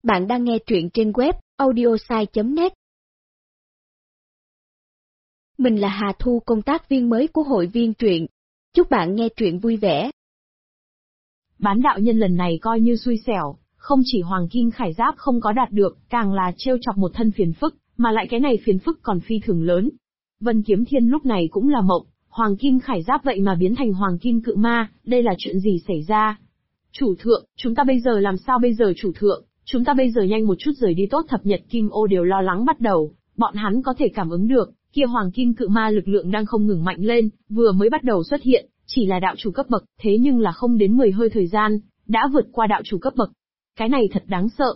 Bạn đang nghe truyện trên web audiosai.net. Mình là Hà Thu, công tác viên mới của hội viên truyện. Chúc bạn nghe truyện vui vẻ. Bán đạo nhân lần này coi như xui xẻo, không chỉ Hoàng Kim Khải Giáp không có đạt được, càng là trêu chọc một thân phiền phức, mà lại cái này phiền phức còn phi thường lớn. Vân Kiếm Thiên lúc này cũng là mộng, Hoàng Kim Khải Giáp vậy mà biến thành Hoàng Kim Cự Ma, đây là chuyện gì xảy ra? Chủ thượng, chúng ta bây giờ làm sao bây giờ chủ thượng? Chúng ta bây giờ nhanh một chút rời đi tốt. Thập Nhật Kim Ô đều lo lắng bắt đầu, bọn hắn có thể cảm ứng được, kia Hoàng Kim Cự Ma lực lượng đang không ngừng mạnh lên, vừa mới bắt đầu xuất hiện, chỉ là đạo chủ cấp bậc, thế nhưng là không đến 10 hơi thời gian, đã vượt qua đạo chủ cấp bậc. Cái này thật đáng sợ.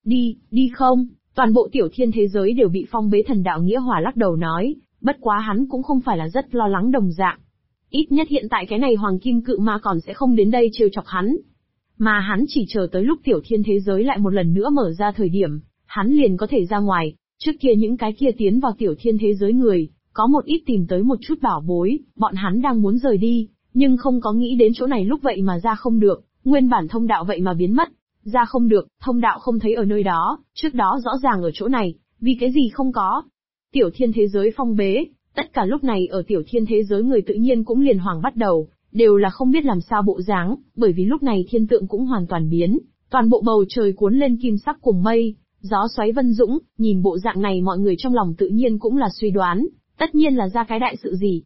Đi không, toàn bộ tiểu thiên thế giới đều bị phong bế. Thần đạo Nghĩa Hòa lắc đầu nói, bất quá hắn cũng không phải là rất lo lắng đồng dạng. Ít nhất hiện tại cái này Hoàng Kim Cự Ma còn sẽ không đến đây trêu chọc hắn. Mà hắn chỉ chờ tới lúc tiểu thiên thế giới lại một lần nữa mở ra thời điểm, hắn liền có thể ra ngoài. Trước kia những cái kia tiến vào tiểu thiên thế giới người, có một ít tìm tới một chút bảo bối, bọn hắn đang muốn rời đi, nhưng không có nghĩ đến chỗ này lúc vậy mà ra không được, nguyên bản thông đạo vậy mà biến mất. Ra không được, thông đạo không thấy ở nơi đó, trước đó rõ ràng ở chỗ này, vì cái gì không có. Tiểu thiên thế giới phong bế, tất cả lúc này ở tiểu thiên thế giới người tự nhiên cũng liền hoảng bắt đầu, đều là không biết làm sao bộ dáng, bởi vì lúc này thiên tượng cũng hoàn toàn biến, toàn bộ bầu trời cuốn lên kim sắc cùng mây, gió xoáy vân dũng, nhìn bộ dạng này mọi người trong lòng tự nhiên cũng là suy đoán, tất nhiên là ra cái đại sự gì.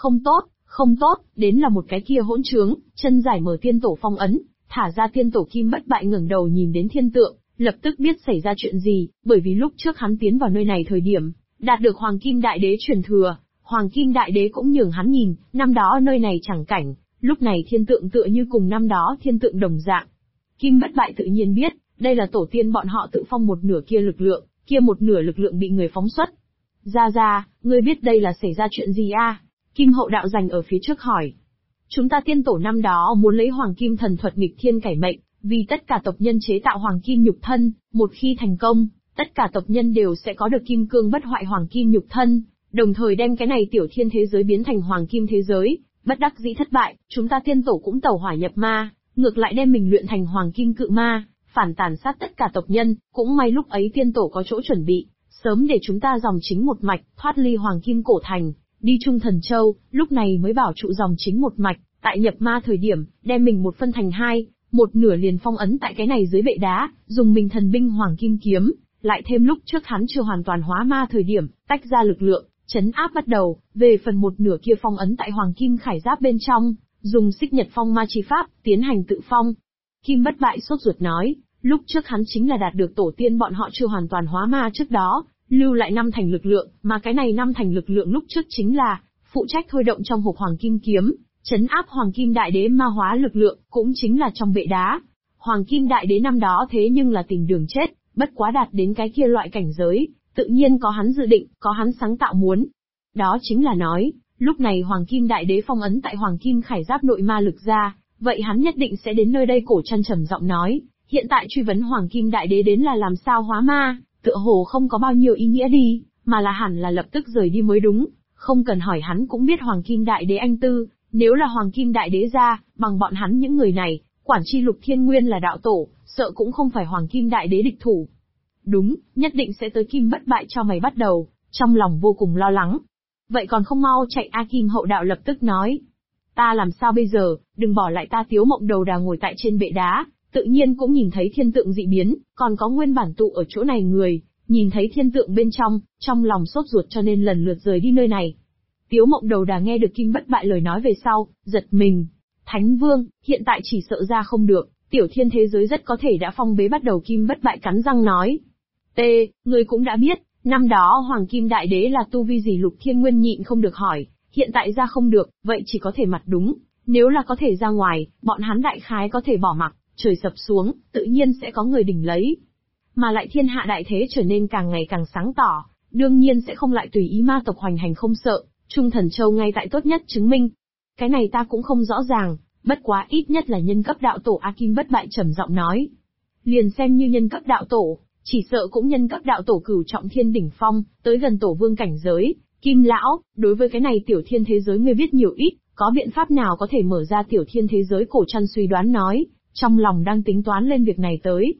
Không tốt, đến là một cái kia hỗn trướng, chân giải mở tiên tổ phong ấn, thả ra tiên tổ Kim Bất Bại ngẩng đầu nhìn đến thiên tượng, lập tức biết xảy ra chuyện gì, bởi vì lúc trước hắn tiến vào nơi này thời điểm, đạt được Hoàng Kim Đại Đế truyền thừa, Hoàng Kim Đại Đế cũng nhường hắn nhìn, năm đó nơi này chẳng cảnh, lúc này thiên tượng tựa như cùng năm đó thiên tượng đồng dạng. Kim Bất Bại tự nhiên biết, đây là tổ tiên bọn họ tự phong một nửa kia lực lượng, kia một nửa lực lượng bị người phóng xuất. Ra, ngươi biết đây là xảy ra chuyện gì a? Kim Hậu Đạo Dành ở phía trước hỏi. Chúng ta tiên tổ năm đó muốn lấy Hoàng Kim thần thuật nghịch thiên cải mệnh, vì tất cả tộc nhân chế tạo Hoàng Kim nhục thân, một khi thành công, tất cả tộc nhân đều sẽ có được kim cương bất hoại Hoàng Kim nhục thân, đồng thời đem cái này tiểu thiên thế giới biến thành Hoàng Kim thế giới. Bất đắc dĩ thất bại, chúng ta tiên tổ cũng tẩu hỏa nhập ma, ngược lại đem mình luyện thành Hoàng Kim Cự Ma, phản tàn sát tất cả tộc nhân. Cũng may lúc ấy tiên tổ có chỗ chuẩn bị, sớm để chúng ta dòng chính một mạch thoát ly Hoàng Kim cổ thành, đi Trung Thần Châu, lúc này mới bảo trụ dòng chính một mạch. Tại nhập ma thời điểm, đem mình một phân thành hai, một nửa liền phong ấn tại cái này dưới bệ đá, dùng mình thần binh Hoàng Kim kiếm, lại thêm lúc trước hắn chưa hoàn toàn hóa ma thời điểm, tách ra lực lượng, chấn áp bắt đầu, về phần một nửa kia phong ấn tại Hoàng Kim Khải Giáp bên trong, dùng Xích Nhật Phong Ma chi pháp, tiến hành tự phong. Kim Bất Bại sốt ruột nói, lúc trước hắn chính là đạt được tổ tiên bọn họ chưa hoàn toàn hóa ma trước đó, lưu lại 5 thành lực lượng, mà cái này 5 thành lực lượng lúc trước chính là phụ trách thôi động trong hộp Hoàng Kim kiếm, chấn áp Hoàng Kim Đại Đế ma hóa lực lượng, cũng chính là trong bệ đá. Hoàng Kim Đại Đế năm đó thế nhưng là tìm đường chết, bất quá đạt đến cái kia loại cảnh giới, tự nhiên có hắn dự định, có hắn sáng tạo muốn. Đó chính là nói, lúc này Hoàng Kim Đại Đế phong ấn tại Hoàng Kim Khải Giáp nội ma lực ra, vậy hắn nhất định sẽ đến nơi đây. Cổ Trăn trầm giọng nói, hiện tại truy vấn Hoàng Kim Đại Đế đến là làm sao hóa ma, tựa hồ không có bao nhiêu ý nghĩa đi, mà là hẳn là lập tức rời đi mới đúng, không cần hỏi hắn cũng biết Hoàng Kim Đại Đế anh tư. Nếu là Hoàng Kim Đại Đế ra, bằng bọn hắn những người này, quản chi Lục Thiên Nguyên là đạo tổ, sợ cũng không phải Hoàng Kim Đại Đế địch thủ. Đúng, nhất định sẽ tới. Kim Bất Bại cho mày bắt đầu, trong lòng vô cùng lo lắng. Vậy còn không mau chạy a? Kim Hậu Đạo lập tức nói. Ta làm sao bây giờ, đừng bỏ lại ta. Tiếu Mộng Đầu Đà ngồi tại trên bệ đá, tự nhiên cũng nhìn thấy thiên tượng dị biến, còn có nguyên bản tụ ở chỗ này người, nhìn thấy thiên tượng bên trong lòng sốt ruột cho nên lần lượt rời đi nơi này. Tiếu Mộng Đầu Đà nghe được Kim Bất Bại lời nói về sau, giật mình. Thánh Vương, hiện tại chỉ sợ ra không được, tiểu thiên thế giới rất có thể đã phong bế bắt đầu. Kim Bất Bại cắn răng nói. Ngươi cũng đã biết, năm đó Hoàng Kim Đại Đế là tu vi gì? Lục Thiên Nguyên nhịn không được hỏi, hiện tại ra không được, vậy chỉ có thể mặt đúng, nếu là có thể ra ngoài, bọn hắn đại khái có thể bỏ mặc, trời sập xuống, tự nhiên sẽ có người đỉnh lấy. Mà lại thiên hạ đại thế trở nên càng ngày càng sáng tỏ, đương nhiên sẽ không lại tùy ý ma tộc hoành hành không sợ. Trung Thần Châu ngay tại tốt nhất chứng minh. Cái này ta cũng không rõ ràng, bất quá ít nhất là nhân cấp đạo tổ a. Kim Bất Bại trầm giọng nói. Liền xem như nhân cấp đạo tổ, chỉ sợ cũng nhân cấp đạo tổ cửu trọng thiên đỉnh phong, tới gần tổ vương cảnh giới. Kim lão, đối với cái này tiểu thiên thế giới ngươi biết nhiều ít, có biện pháp nào có thể mở ra tiểu thiên thế giới? Cổ Trăn suy đoán nói, trong lòng đang tính toán lên việc này tới.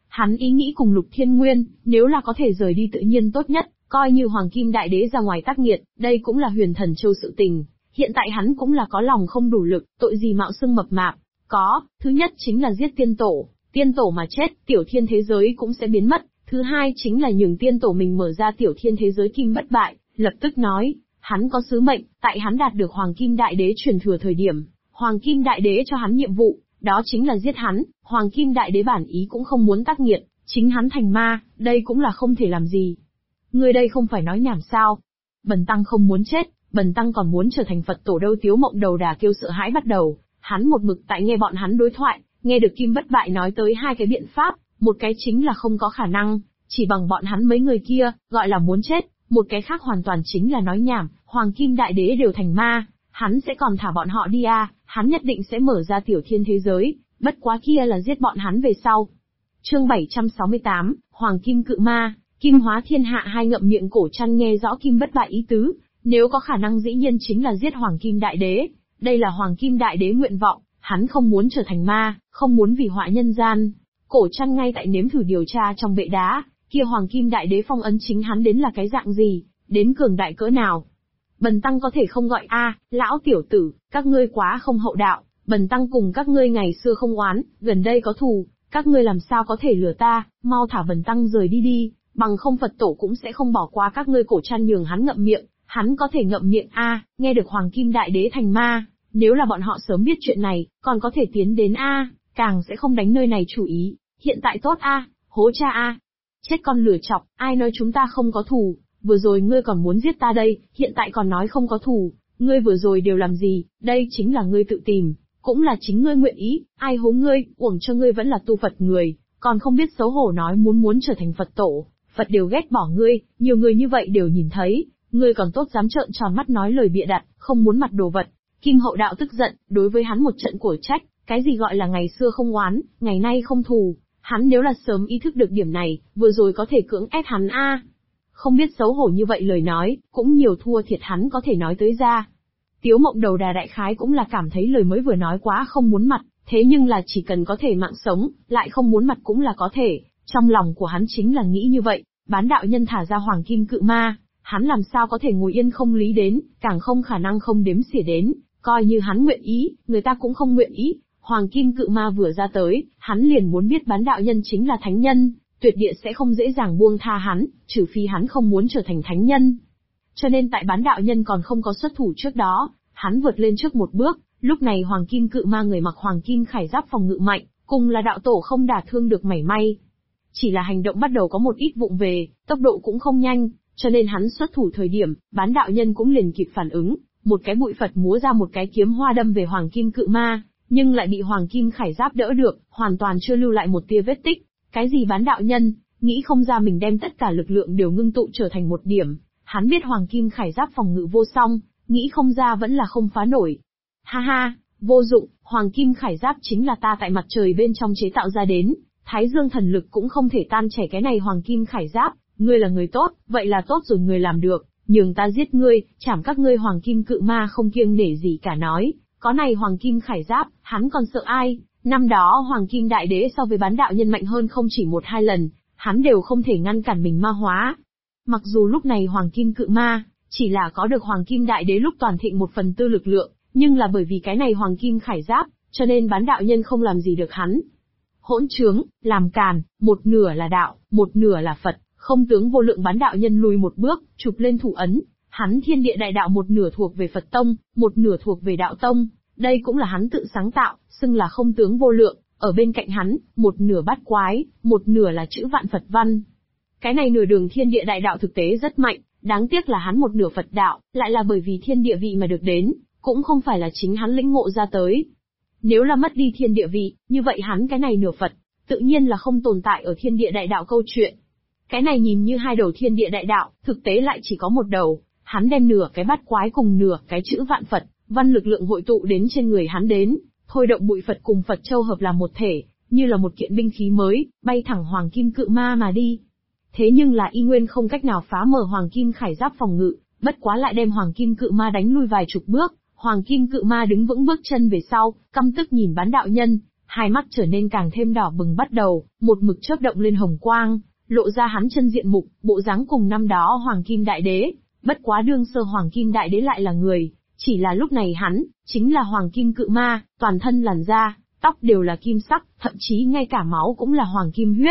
Hắn ý nghĩ cùng Lục Thiên Nguyên, nếu là có thể rời đi tự nhiên tốt nhất, coi như Hoàng Kim Đại Đế ra ngoài tác nghiệt, đây cũng là Huyền Thần Châu sự tình. Hiện tại hắn cũng là có lòng không đủ lực, tội gì mạo xưng mập mạp. Có, thứ nhất chính là giết tiên tổ. Tiên tổ mà chết, tiểu thiên thế giới cũng sẽ biến mất. Thứ hai chính là nhường tiên tổ mình mở ra tiểu thiên thế giới kim bất bại. Lập tức nói, hắn có sứ mệnh, tại hắn đạt được Hoàng Kim Đại Đế truyền thừa thời điểm. Hoàng Kim Đại Đế cho hắn nhiệm vụ, đó chính là giết hắn. Hoàng Kim Đại Đế bản ý cũng không muốn tác nghiệt, chính hắn thành ma, đây cũng là không thể làm gì. Ngươi đây không phải nói nhảm sao? Bần tăng không muốn chết, bần tăng còn muốn trở thành Phật tổ đâu. Tiếu Mộng Đầu Đà kêu sợ hãi bắt đầu, hắn một mực tại nghe bọn hắn đối thoại, nghe được Kim Bất Bại nói tới hai cái biện pháp, một cái chính là không có khả năng, chỉ bằng bọn hắn mấy người kia, gọi là muốn chết, một cái khác hoàn toàn chính là nói nhảm, Hoàng Kim Đại Đế đều thành ma, hắn sẽ còn thả bọn họ đi à, hắn nhất định sẽ mở ra tiểu thiên thế giới, bất quá kia là giết bọn hắn về sau. Chương 768, Hoàng Kim Cự Ma, Kim Hóa Thiên Hạ. Hai ngậm miệng Cổ Trăn nghe rõ Kim Bất Bại ý tứ, nếu có khả năng dĩ nhiên chính là giết Hoàng Kim Đại Đế, đây là Hoàng Kim Đại Đế nguyện vọng, hắn không muốn trở thành ma, không muốn vì họa nhân gian. Cổ Trăn ngay tại nếm thử điều tra trong bệ đá, kia Hoàng Kim Đại Đế phong ấn chính hắn đến là cái dạng gì, đến cường đại cỡ nào. Bần tăng có thể không gọi lão tiểu tử, các ngươi quá không hậu đạo, bần tăng cùng các ngươi ngày xưa không oán, gần đây có thù, các ngươi làm sao có thể lừa ta, mau thả bần tăng rời đi đi, bằng không Phật tổ cũng sẽ không bỏ qua các ngươi. Cổ Trăn nhường hắn ngậm miệng, hắn có thể ngậm miệng nghe được Hoàng Kim Đại Đế thành ma, nếu là bọn họ sớm biết chuyện này, còn có thể tiến đến càng sẽ không đánh nơi này chủ ý, hiện tại tốt hố cha chết con lửa chọc, ai nói chúng ta không có thù, vừa rồi ngươi còn muốn giết ta đây, hiện tại còn nói không có thù, ngươi vừa rồi đều làm gì, đây chính là ngươi tự tìm, cũng là chính ngươi nguyện ý, ai hố ngươi, uổng cho ngươi vẫn là tu Phật người, còn không biết xấu hổ nói muốn trở thành Phật tổ, Phật đều ghét bỏ ngươi, nhiều người như vậy đều nhìn thấy, ngươi còn tốt dám trợn tròn mắt nói lời bịa đặt, không muốn mặt đồ vật. Kim Hậu Đạo tức giận, đối với hắn một trận cổ trách, cái gì gọi là ngày xưa không oán, ngày nay không thù, hắn nếu là sớm ý thức được điểm này, vừa rồi có thể cưỡng ép hắn không biết xấu hổ như vậy lời nói, cũng nhiều thua thiệt hắn có thể nói tới ra. Tiếu Mộng Đầu Đà đại khái cũng là cảm thấy lời mới vừa nói quá không muốn mặt, thế nhưng là chỉ cần có thể mạng sống, lại không muốn mặt cũng là có thể, trong lòng của hắn chính là nghĩ như vậy, Bán đạo nhân thả ra Hoàng Kim Cự Ma, hắn làm sao có thể ngồi yên không lý đến, càng không khả năng không đếm xỉa đến, coi như hắn nguyện ý, người ta cũng không nguyện ý. Hoàng Kim Cự Ma vừa ra tới, hắn liền muốn biết Bán đạo nhân chính là thánh nhân, tuyệt địa sẽ không dễ dàng buông tha hắn, trừ phi hắn không muốn trở thành thánh nhân. Cho nên tại Bán đạo nhân còn không có xuất thủ trước đó, hắn vượt lên trước một bước, lúc này Hoàng Kim Cự Ma người mặc Hoàng Kim khải giáp phòng ngự mạnh, cùng là đạo tổ không đả thương được mảy may. Chỉ là hành động bắt đầu có một ít vụng về, tốc độ cũng không nhanh, cho nên hắn xuất thủ thời điểm, Bán đạo nhân cũng liền kịp phản ứng, một cái bụi Phật múa ra một cái kiếm hoa đâm về Hoàng Kim Cự Ma, nhưng lại bị Hoàng Kim khải giáp đỡ được, hoàn toàn chưa lưu lại một tia vết tích. Cái gì Bán đạo nhân, nghĩ không ra mình đem tất cả lực lượng đều ngưng tụ trở thành một điểm, hắn biết Hoàng Kim khải giáp phòng ngự vô song, nghĩ không ra vẫn là không phá nổi. Ha ha, vô dụng, Hoàng Kim khải giáp chính là ta tại mặt trời bên trong chế tạo ra đến, Thái Dương thần lực cũng không thể tan chảy cái này Hoàng Kim khải giáp, ngươi là người tốt, vậy là tốt rồi, ngươi làm được, nhường ta giết ngươi, chảm các ngươi. Hoàng Kim Cự Ma không kiêng nể gì cả nói, có này Hoàng Kim khải giáp, hắn còn sợ ai? Năm đó Hoàng Kim Đại Đế so với Bán đạo nhân mạnh hơn không chỉ một hai lần, hắn đều không thể ngăn cản mình ma hóa. Mặc dù lúc này Hoàng Kim Cự Ma chỉ là có được Hoàng Kim Đại Đế lúc toàn thịnh 1/4 lực lượng, nhưng là bởi vì cái này Hoàng Kim khải giáp, cho nên Bán đạo nhân không làm gì được hắn. Hỗn trướng, làm càn, một nửa là đạo, một nửa là Phật, không tướng vô lượng. Bán đạo nhân lùi một bước, chụp lên thủ ấn, hắn thiên địa đại đạo một nửa thuộc về Phật tông, một nửa thuộc về đạo tông, đây cũng là hắn tự sáng tạo, xưng là không tướng vô lượng. Ở bên cạnh hắn, một nửa bát quái, một nửa là chữ vạn Phật văn. Cái này nửa đường thiên địa đại đạo thực tế rất mạnh, đáng tiếc là hắn một nửa Phật đạo, lại là bởi vì thiên địa vị mà được đến, cũng không phải là chính hắn lĩnh ngộ ra tới. Nếu là mất đi thiên địa vị, như vậy hắn cái này nửa Phật, tự nhiên là không tồn tại ở thiên địa đại đạo câu chuyện. Cái này nhìn như hai đầu thiên địa đại đạo, thực tế lại chỉ có một đầu, hắn đem nửa cái bát quái cùng nửa cái chữ vạn Phật văn lực lượng hội tụ đến trên người hắn đến, thôi động bụi Phật cùng Phật châu hợp làm một thể, như là một kiện binh khí mới, bay thẳng Hoàng Kim Cự Ma mà đi. Thế nhưng là y nguyên không cách nào phá mở Hoàng Kim khải giáp phòng ngự, bất quá lại đem Hoàng Kim Cự Ma đánh lui vài chục bước. Hoàng Kim Cự Ma đứng vững bước chân về sau, căm tức nhìn Bán đạo nhân, hai mắt trở nên càng thêm đỏ bừng bắt đầu, một mực chớp động lên hồng quang, lộ ra hắn chân diện mục, bộ dáng cùng năm đó Hoàng Kim Đại Đế. Bất quá đương sơ Hoàng Kim Đại Đế lại là người, chỉ là lúc này hắn, chính là Hoàng Kim Cự Ma, toàn thân làn da, tóc đều là kim sắc, thậm chí ngay cả máu cũng là hoàng kim huyết.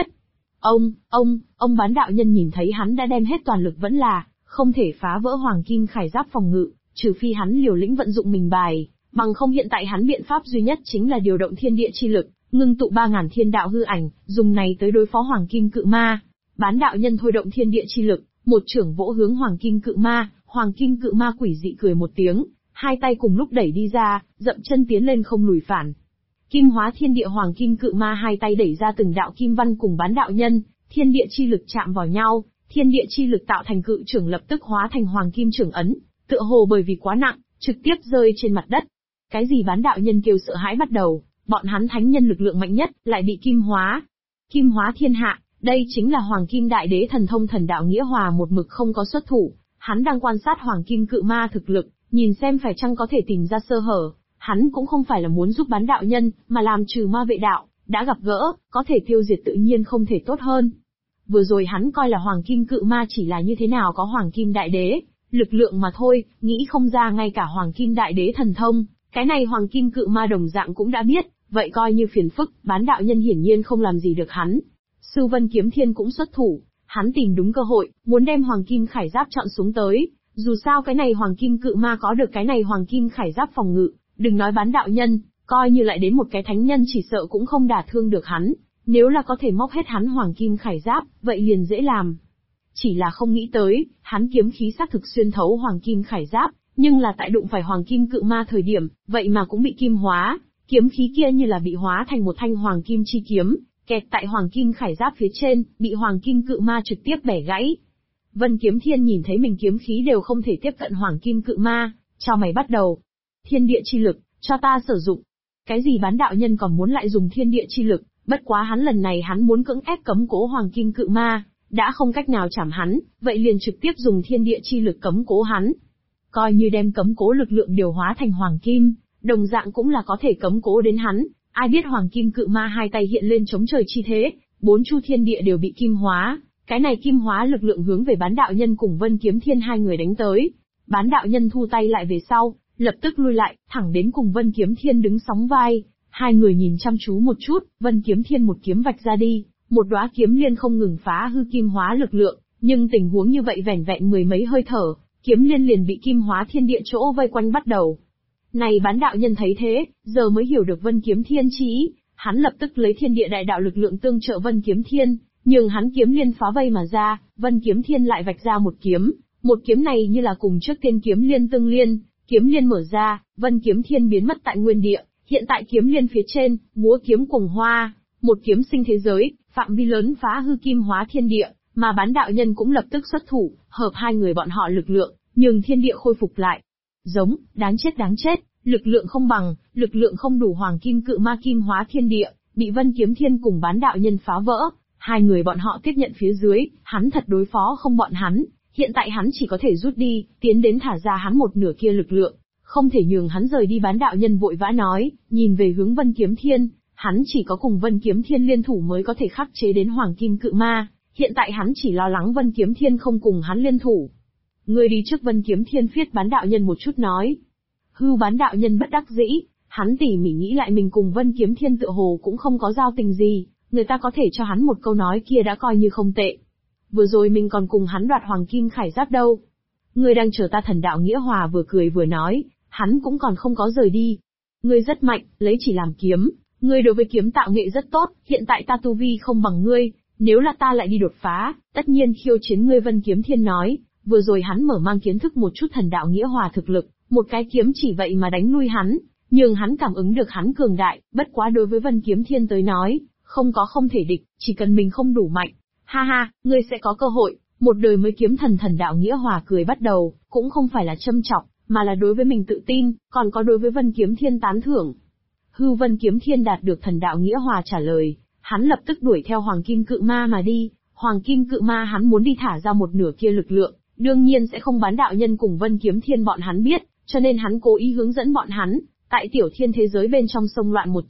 Ông Bán đạo nhân nhìn thấy hắn đã đem hết toàn lực vẫn là, không thể phá vỡ Hoàng Kim Khải Giáp phòng ngự, trừ phi hắn liều lĩnh vận dụng mình bài, bằng không hiện tại hắn biện pháp duy nhất chính là điều động thiên địa chi lực, ngưng tụ 3000 thiên đạo hư ảnh, dùng này tới đối phó Hoàng Kim Cự Ma. Bán đạo nhân thôi động thiên địa chi lực, một chưởng vỗ hướng Hoàng Kim Cự Ma, Hoàng Kim Cự Ma quỷ dị cười một tiếng, hai tay cùng lúc đẩy đi ra, dậm chân tiến lên không lùi phản. Kim hóa thiên địa Hoàng Kim Cự Ma hai tay đẩy ra từng đạo kim văn cùng bán đạo nhân, thiên địa chi lực chạm vào nhau, thiên địa chi lực tạo thành cự trưởng lập tức hóa thành Hoàng Kim trưởng ấn, tựa hồ bởi vì quá nặng, trực tiếp rơi trên mặt đất. Cái gì bán đạo nhân kêu sợ hãi bắt đầu, bọn hắn thánh nhân lực lượng mạnh nhất, lại bị kim hóa. Kim hóa thiên hạ, đây chính là Hoàng Kim Đại Đế thần thông thần đạo Nghĩa Hòa một mực không có xuất thủ, hắn đang quan sát Hoàng Kim Cự Ma thực lực, nhìn xem phải chăng có thể tìm ra sơ hở. Hắn cũng không phải là muốn giúp bán đạo nhân, mà làm trừ ma vệ đạo, đã gặp gỡ, có thể tiêu diệt tự nhiên không thể tốt hơn. Vừa rồi hắn coi là Hoàng Kim Cự Ma chỉ là như thế nào có Hoàng Kim Đại Đế, lực lượng mà thôi, nghĩ không ra ngay cả Hoàng Kim Đại Đế thần thông, cái này Hoàng Kim Cự Ma đồng dạng cũng đã biết, vậy coi như phiền phức, bán đạo nhân hiển nhiên không làm gì được hắn. Sư Vân Kiếm Thiên cũng xuất thủ, hắn tìm đúng cơ hội, muốn đem Hoàng Kim Khải Giáp chọn xuống tới, dù sao cái này Hoàng Kim Cự Ma có được cái này Hoàng Kim Khải Giáp phòng ngự. Đừng nói bán đạo nhân, coi như lại đến một cái thánh nhân chỉ sợ cũng không đả thương được hắn, nếu là có thể móc hết hắn Hoàng Kim Khải Giáp, vậy liền dễ làm. Chỉ là không nghĩ tới, hắn kiếm khí xác thực xuyên thấu Hoàng Kim Khải Giáp, nhưng là tại đụng phải Hoàng Kim Cự Ma thời điểm, vậy mà cũng bị kim hóa, kiếm khí kia như là bị hóa thành một thanh Hoàng Kim chi kiếm, kẹt tại Hoàng Kim Khải Giáp phía trên, bị Hoàng Kim Cự Ma trực tiếp bẻ gãy. Vân Kiếm Thiên nhìn thấy mình kiếm khí đều không thể tiếp cận Hoàng Kim Cự Ma, chao mày bắt đầu. Thiên địa chi lực, cho ta sử dụng. Cái gì bán đạo nhân còn muốn lại dùng thiên địa chi lực, bất quá hắn lần này hắn muốn cưỡng ép cấm cố Hoàng Kim Cự Ma, đã không cách nào chảm hắn, vậy liền trực tiếp dùng thiên địa chi lực cấm cố hắn. Coi như đem cấm cố lực lượng điều hóa thành Hoàng Kim, đồng dạng cũng là có thể cấm cố đến hắn, ai biết Hoàng Kim Cự Ma hai tay hiện lên chống trời chi thế, bốn chu thiên địa đều bị kim hóa, cái này kim hóa lực lượng hướng về bán đạo nhân cùng Vân Kiếm Thiên hai người đánh tới. Bán đạo nhân thu tay lại về sau, lập tức lui lại, thẳng đến cùng Vân Kiếm Thiên đứng sóng vai, hai người nhìn chăm chú một chút, Vân Kiếm Thiên một kiếm vạch ra đi, một đóa kiếm liên không ngừng phá hư kim hóa lực lượng, nhưng tình huống như vậy vẻn vẹn mười mấy hơi thở, kiếm liên liền bị kim hóa thiên địa chỗ vây quanh bắt đầu. Này bán đạo nhân thấy thế, giờ mới hiểu được Vân Kiếm Thiên chi ý, hắn lập tức lấy thiên địa đại đạo lực lượng tương trợ Vân Kiếm Thiên, nhưng hắn kiếm liên phá vây mà ra, Vân Kiếm Thiên lại vạch ra một kiếm này như là cùng trước tiên kiếm liên tương liên. Kiếm liên mở ra, Vân Kiếm Thiên biến mất tại nguyên địa, hiện tại kiếm liên phía trên, múa kiếm cuồng hoa, một kiếm sinh thế giới, phạm vi lớn phá hư kim hóa thiên địa, mà bán đạo nhân cũng lập tức xuất thủ, hợp hai người bọn họ lực lượng, nhường thiên địa khôi phục lại. Giống, đáng chết, lực lượng không bằng, lực lượng không đủ Hoàng Kim Cự Ma kim hóa thiên địa, bị Vân Kiếm Thiên cùng bán đạo nhân phá vỡ, hai người bọn họ tiếp nhận phía dưới, hắn thật đối phó không bọn hắn. Hiện tại hắn chỉ có thể rút đi, tiến đến thả ra hắn một nửa kia lực lượng, không thể nhường hắn rời đi. Bán đạo nhân vội vã nói, nhìn về hướng Vân Kiếm Thiên, hắn chỉ có cùng Vân Kiếm Thiên liên thủ mới có thể khắc chế đến Hoàng Kim Cự Ma, hiện tại hắn chỉ lo lắng Vân Kiếm Thiên không cùng hắn liên thủ. Ngươi đi trước. Vân Kiếm Thiên phiết bán đạo nhân một chút nói. Hư. Bán đạo nhân bất đắc dĩ, hắn tỉ mỉ nghĩ lại mình cùng Vân Kiếm Thiên tựa hồ cũng không có giao tình gì, người ta có thể cho hắn một câu nói kia đã coi như không tệ. Vừa rồi mình còn cùng hắn đoạt Hoàng Kim Khải Giáp đâu. Ngươi đang chờ ta. Thần đạo Nghĩa Hòa vừa cười vừa nói, hắn cũng còn không có rời đi. Ngươi rất mạnh, lấy chỉ làm kiếm, ngươi đối với kiếm tạo nghệ rất tốt, hiện tại ta tu vi không bằng ngươi, nếu là ta lại đi đột phá, tất nhiên khiêu chiến ngươi. Vân Kiếm Thiên nói, vừa rồi hắn mở mang kiến thức một chút Thần đạo Nghĩa Hòa thực lực, một cái kiếm chỉ vậy mà đánh lui hắn, nhưng hắn cảm ứng được hắn cường đại, bất quá đối với Vân Kiếm Thiên tới nói, không thể địch, chỉ cần mình không đủ mạnh. Ha ha, ngươi sẽ có cơ hội. Một đời mới kiếm thần. Thần đạo Nghĩa Hòa cười bắt đầu, cũng không phải là châm chọc, mà là đối với mình tự tin, còn có đối với Vân Kiếm Thiên tán thưởng. Hư. Vân Kiếm Thiên đạt được Thần đạo Nghĩa Hòa trả lời, hắn lập tức đuổi theo Hoàng Kim Cự Ma mà đi. Hoàng Kim Cự Ma hắn muốn đi thả ra một nửa kia lực lượng, đương nhiên sẽ không bán đạo nhân cùng Vân Kiếm Thiên bọn hắn biết, cho nên hắn cố ý hướng dẫn bọn hắn, tại tiểu thiên thế giới bên trong sông loạn một trận,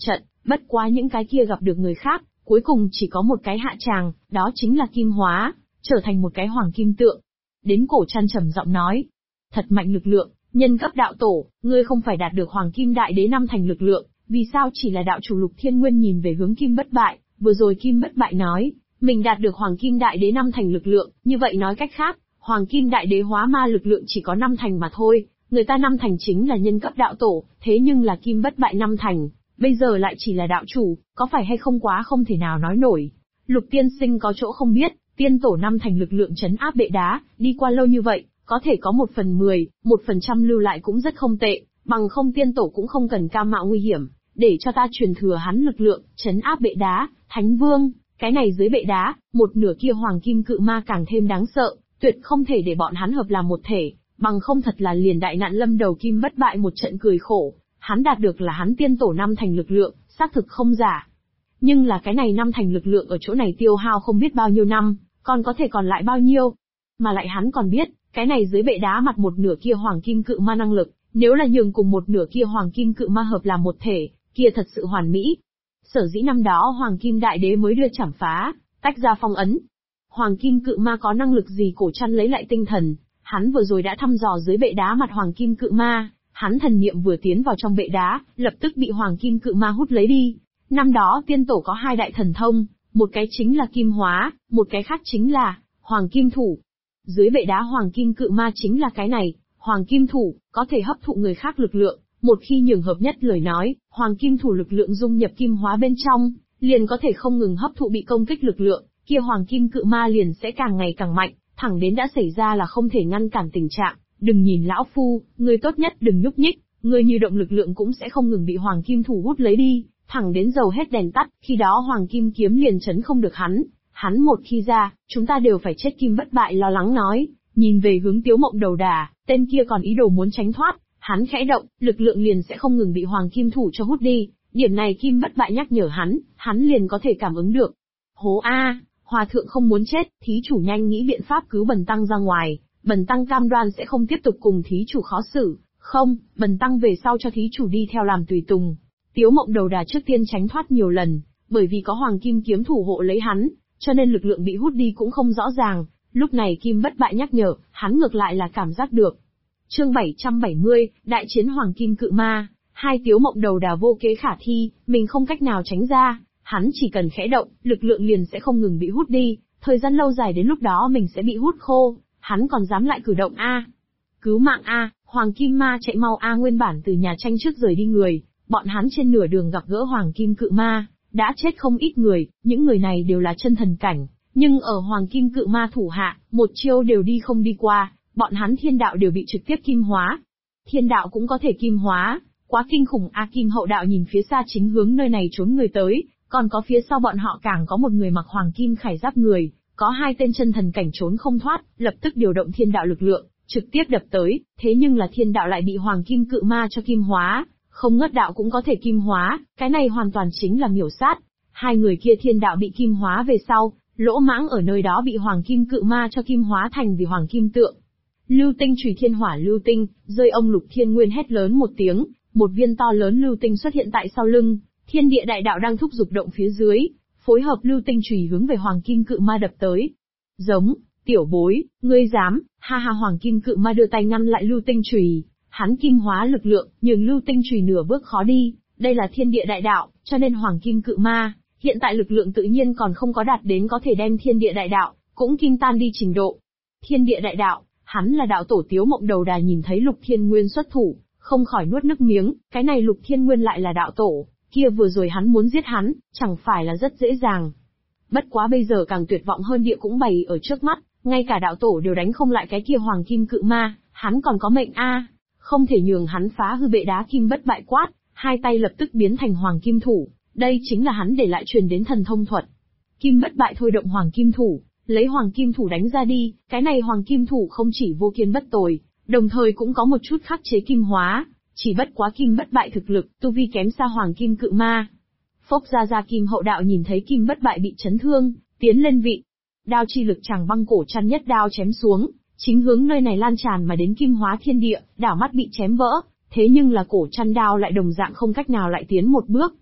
Bất quá những cái kia gặp được người khác, cuối cùng chỉ có một cái hạ tràng, đó chính là kim hóa, trở thành một cái hoàng kim tượng. Đến Cổ Trăn trầm giọng nói, thật mạnh lực lượng, nhân cấp đạo tổ, ngươi không phải đạt được hoàng kim đại đế 5 thành lực lượng, vì sao chỉ là đạo chủ Lục Thiên Nguyên nhìn về hướng Kim Bất Bại, vừa rồi Kim Bất Bại nói, mình đạt được hoàng kim đại đế 5 thành lực lượng, như vậy nói cách khác, hoàng kim đại đế hóa ma lực lượng chỉ có 5 thành mà thôi, người ta 5 thành chính là nhân cấp đạo tổ, thế nhưng là Kim Bất Bại 5 thành, bây giờ lại chỉ là đạo chủ, có phải hay không quá không thể nào nói nổi. Lục tiên sinh có chỗ không biết, tiên tổ 5 thành lực lượng trấn áp bệ đá, đi qua lâu như vậy, có thể có 1/10, 1% lưu lại cũng rất không tệ, bằng không tiên tổ cũng không cần cam mạo nguy hiểm, để cho ta truyền thừa hắn lực lượng, trấn áp bệ đá, Thánh Vương, cái này dưới bệ đá, một nửa kia hoàng kim cự ma càng thêm đáng sợ, tuyệt không thể để bọn hắn hợp làm một thể, bằng không thật là liền đại nạn lâm đầu. Kim Bất Bại một trận cười khổ, hắn đạt được là hắn tiên tổ 5 thành lực lượng, xác thực không giả. Nhưng là cái này 5 thành lực lượng ở chỗ này tiêu hao không biết bao nhiêu năm, còn có thể còn lại bao nhiêu. Mà lại hắn còn biết, cái này dưới bệ đá mặt một nửa kia hoàng kim cự ma năng lực, nếu là nhường cùng một nửa kia hoàng kim cự ma hợp làm một thể, kia thật sự hoàn mỹ. Sở dĩ năm đó hoàng kim đại đế mới đưa chảm phá, tách ra phong ấn. Hoàng kim cự ma có năng lực gì? Cổ Trăn lấy lại tinh thần, hắn vừa rồi đã thăm dò dưới bệ đá mặt hoàng kim cự ma, hắn thần niệm vừa tiến vào trong bệ đá, lập tức bị hoàng kim cự ma hút lấy đi. Năm đó tiên tổ có 2 đại thần thông, một cái chính là kim hóa, một cái khác chính là hoàng kim thủ. Dưới bệ đá hoàng kim cự ma chính là cái này, hoàng kim thủ, có thể hấp thụ người khác lực lượng, một khi nhường hợp nhất lời nói, hoàng kim thủ lực lượng dung nhập kim hóa bên trong, liền có thể không ngừng hấp thụ bị công kích lực lượng, kia hoàng kim cự ma liền sẽ càng ngày càng mạnh, thẳng đến đã xảy ra là không thể ngăn cản tình trạng. Đừng nhìn lão phu, ngươi tốt nhất đừng nhúc nhích, ngươi như động lực lượng cũng sẽ không ngừng bị hoàng kim thủ hút lấy đi, thẳng đến dầu hết đèn tắt, khi đó hoàng kim kiếm liền chấn không được hắn một khi ra, chúng ta đều phải chết. Kim Bất Bại lo lắng nói, nhìn về hướng Tiếu Mộng Đầu Đà, tên kia còn ý đồ muốn tránh thoát, hắn khẽ động, lực lượng liền sẽ không ngừng bị hoàng kim thủ cho hút đi, điểm này Kim Bất Bại nhắc nhở hắn liền có thể cảm ứng được. Hố a, hòa thượng không muốn chết, thí chủ nhanh nghĩ biện pháp cứu Bần tăng ra ngoài, Bần tăng cam đoan sẽ không tiếp tục cùng thí chủ khó xử, không, Bần tăng về sau cho thí chủ đi theo làm tùy tùng. Tiếu Mộng Đầu Đà trước tiên tránh thoát nhiều lần, bởi vì có hoàng kim kiếm thủ hộ lấy hắn, cho nên lực lượng bị hút đi cũng không rõ ràng, lúc này Kim Bất Bại nhắc nhở, hắn ngược lại là cảm giác được. Chương 770, Đại chiến hoàng kim cự ma. Hai Tiếu Mộng Đầu Đà vô kế khả thi, mình không cách nào tránh ra, hắn chỉ cần khẽ động, lực lượng liền sẽ không ngừng bị hút đi, thời gian lâu dài đến lúc đó mình sẽ bị hút khô, hắn còn dám lại cử động a? Cứu mạng a, hoàng kim ma chạy mau a! Nguyên bản từ nhà tranh trước rời đi người, bọn hắn trên nửa đường gặp gỡ hoàng kim cự ma, đã chết không ít người, những người này đều là chân thần cảnh, nhưng ở hoàng kim cự ma thủ hạ, một chiêu đều đi không đi qua, bọn hắn thiên đạo đều bị trực tiếp kim hóa. Thiên đạo cũng có thể kim hóa, quá kinh khủng a! Kim Hậu Đạo nhìn phía xa chính hướng nơi này trốn người tới, còn có phía sau bọn họ càng có một người mặc hoàng kim khải giáp người, có 2 tên chân thần cảnh trốn không thoát, lập tức điều động thiên đạo lực lượng, trực tiếp đập tới, thế nhưng là thiên đạo lại bị hoàng kim cự ma cho kim hóa, không ngất đạo cũng có thể kim hóa, cái này hoàn toàn chính là miểu sát. 2 người kia thiên đạo bị kim hóa về sau, lỗ mãng ở nơi đó bị hoàng kim cự ma cho kim hóa thành vì hoàng kim tượng. Lưu tinh chùy thiên hỏa lưu tinh, rơi. Ông Lục Thiên Nguyên hét lớn một tiếng, một viên to lớn lưu tinh xuất hiện tại sau lưng, thiên địa đại đạo đang thúc giục động phía dưới, phối hợp lưu tinh chùy hướng về hoàng kim cự ma đập tới. Giống, tiểu bối, ngươi dám? Ha ha! Hoàng kim cự ma đưa tay ngăn lại lưu tinh chùy, hắn kim hóa lực lượng, nhường lưu tinh chùy nửa bước khó đi, đây là thiên địa đại đạo, cho nên hoàng kim cự ma, hiện tại lực lượng tự nhiên còn không có đạt đến có thể đem thiên địa đại đạo, cũng kim tan đi trình độ. Thiên địa đại đạo, hắn là đạo tổ. Tiếu Mộng Đầu Đà nhìn thấy Lục Thiên Nguyên xuất thủ, không khỏi nuốt nước miếng, cái này Lục Thiên Nguyên lại là đạo tổ, kia vừa rồi hắn muốn giết hắn, chẳng phải là rất dễ dàng. Bất quá bây giờ càng tuyệt vọng hơn địa cũng bày ở trước mắt, ngay cả đạo tổ đều đánh không lại cái kia hoàng kim cự ma, hắn còn có mệnh a, không thể nhường hắn phá hư bệ đá. Kim Bất Bại quát, 2 tay lập tức biến thành hoàng kim thủ, đây chính là hắn để lại truyền đến thần thông thuật. Kim Bất Bại thôi động hoàng kim thủ, lấy hoàng kim thủ đánh ra đi, cái này hoàng kim thủ không chỉ vô kiên bất tồi, đồng thời cũng có một chút khắc chế kim hóa, chỉ bất quá Kim Bất Bại thực lực, tu vi kém xa hoàng kim cự ma. Phốc ra Kim Hậu Đạo nhìn thấy Kim Bất Bại bị chấn thương, tiến lên vị. Đao chi lực chàng băng Cổ Trăn nhất đao chém xuống, chính hướng nơi này lan tràn mà đến kim hóa thiên địa, đảo mắt bị chém vỡ, thế nhưng là Cổ Trăn đao lại đồng dạng không cách nào lại tiến một bước.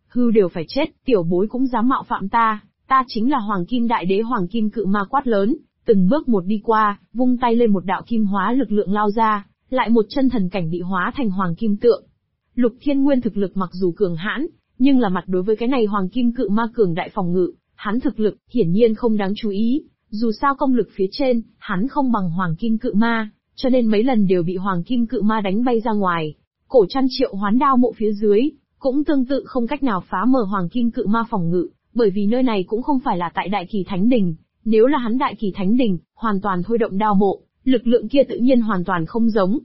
hư đều phải chết, tiểu bối cũng dám mạo phạm ta chính là Hoàng Kim Đại Đế. Hoàng Kim Cự Ma quát lớn, từng bước một đi qua, vung tay lên một đạo kim hóa lực lượng lao ra, lại một chân thần cảnh bị hóa thành Hoàng Kim Tượng. Lục Thiên Nguyên thực lực mặc dù cường hãn, nhưng là mặt đối với cái này Hoàng Kim Cự Ma cường đại phòng ngự, hắn thực lực hiển nhiên không đáng chú ý, dù sao công lực phía trên, hắn không bằng Hoàng Kim Cự Ma, cho nên mấy lần đều bị Hoàng Kim Cự Ma đánh bay ra ngoài. Cổ Trăn triệu hoán đao mộ phía dưới, cũng tương tự không cách nào phá mở Hoàng Kim Cự Ma phòng ngự, bởi vì nơi này cũng không phải là tại Đại Kỳ Thánh Đình, nếu là hắn Đại Kỳ Thánh Đình, hoàn toàn thôi động đao mộ, lực lượng kia tự nhiên hoàn toàn không giống.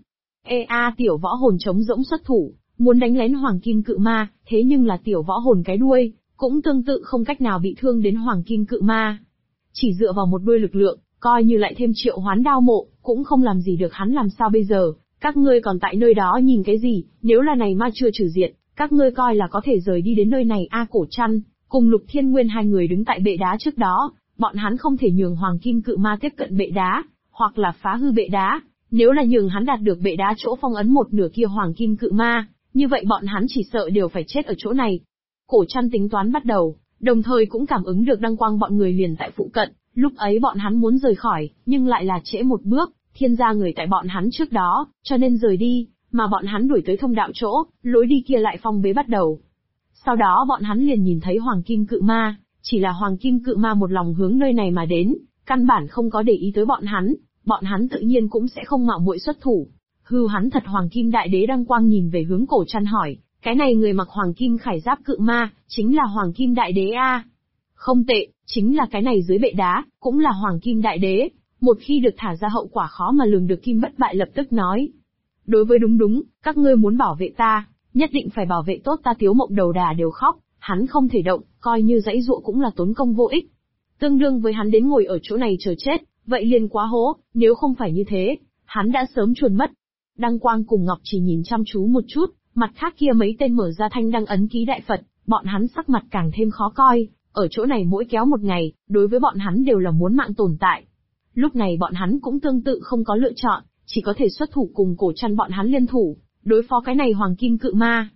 Tiểu võ hồn trống rỗng xuất thủ, muốn đánh lén Hoàng Kim Cự Ma, thế nhưng là tiểu võ hồn cái đuôi, cũng tương tự không cách nào bị thương đến Hoàng Kim Cự Ma. Chỉ dựa vào một đuôi lực lượng, coi như lại thêm triệu hoán đao mộ, cũng không làm gì được hắn. Làm sao bây giờ, các ngươi còn tại nơi đó nhìn cái gì, nếu là này ma chưa trừ diệt, các ngươi coi là có thể rời đi đến nơi này. Cổ Trăn cùng Lục Thiên Nguyên hai người đứng tại bệ đá trước đó, bọn hắn không thể nhường Hoàng Kim Cự Ma tiếp cận bệ đá, hoặc là phá hư bệ đá. Nếu là nhường hắn đạt được bệ đá chỗ phong ấn một nửa kia Hoàng Kim Cự Ma, như vậy bọn hắn chỉ sợ đều phải chết ở chỗ này. Cổ Trăn tính toán bắt đầu, đồng thời cũng cảm ứng được Đăng Quang bọn người liền tại phụ cận, lúc ấy bọn hắn muốn rời khỏi, nhưng lại là trễ một bước, Thiên gia người tại bọn hắn trước đó, cho nên rời đi, mà bọn hắn đuổi tới thông đạo chỗ, lối đi kia lại phong bế bắt đầu. Sau đó bọn hắn liền nhìn thấy Hoàng Kim Cự Ma, chỉ là Hoàng Kim Cự Ma một lòng hướng nơi này mà đến, căn bản không có để ý tới bọn hắn tự nhiên cũng sẽ không mạo muội xuất thủ. Hư hắn thật. Hoàng Kim Đại Đế Đăng Quang nhìn về hướng Cổ Trăn hỏi, cái này người mặc Hoàng Kim khải giáp Cự Ma, chính là Hoàng Kim Đại Đế a? Không tệ, chính là cái này dưới bệ đá, cũng là Hoàng Kim Đại Đế. Một khi được thả ra hậu quả khó mà lường được. Kim Bất Bại lập tức nói, đối với đúng, các ngươi muốn bảo vệ ta, nhất định phải bảo vệ tốt ta. Tiếu Mộng Đầu Đà đều khóc, hắn không thể động, coi như giãy giụa cũng là tốn công vô ích. Tương đương với hắn đến ngồi ở chỗ này chờ chết, vậy liền quá hố, nếu không phải như thế, hắn đã sớm chuồn mất. Đăng Quang cùng Ngọc Chỉ nhìn chăm chú một chút, mặt khác kia mấy tên mở ra thanh đăng ấn ký đại Phật, bọn hắn sắc mặt càng thêm khó coi, ở chỗ này mỗi kéo một ngày, đối với bọn hắn đều là muốn mạng tồn tại. Lúc này bọn hắn cũng tương tự không có lựa chọn, chỉ có thể xuất thủ cùng Cổ Trăn bọn hắn liên thủ, đối phó cái này Hoàng Kim Cự Ma.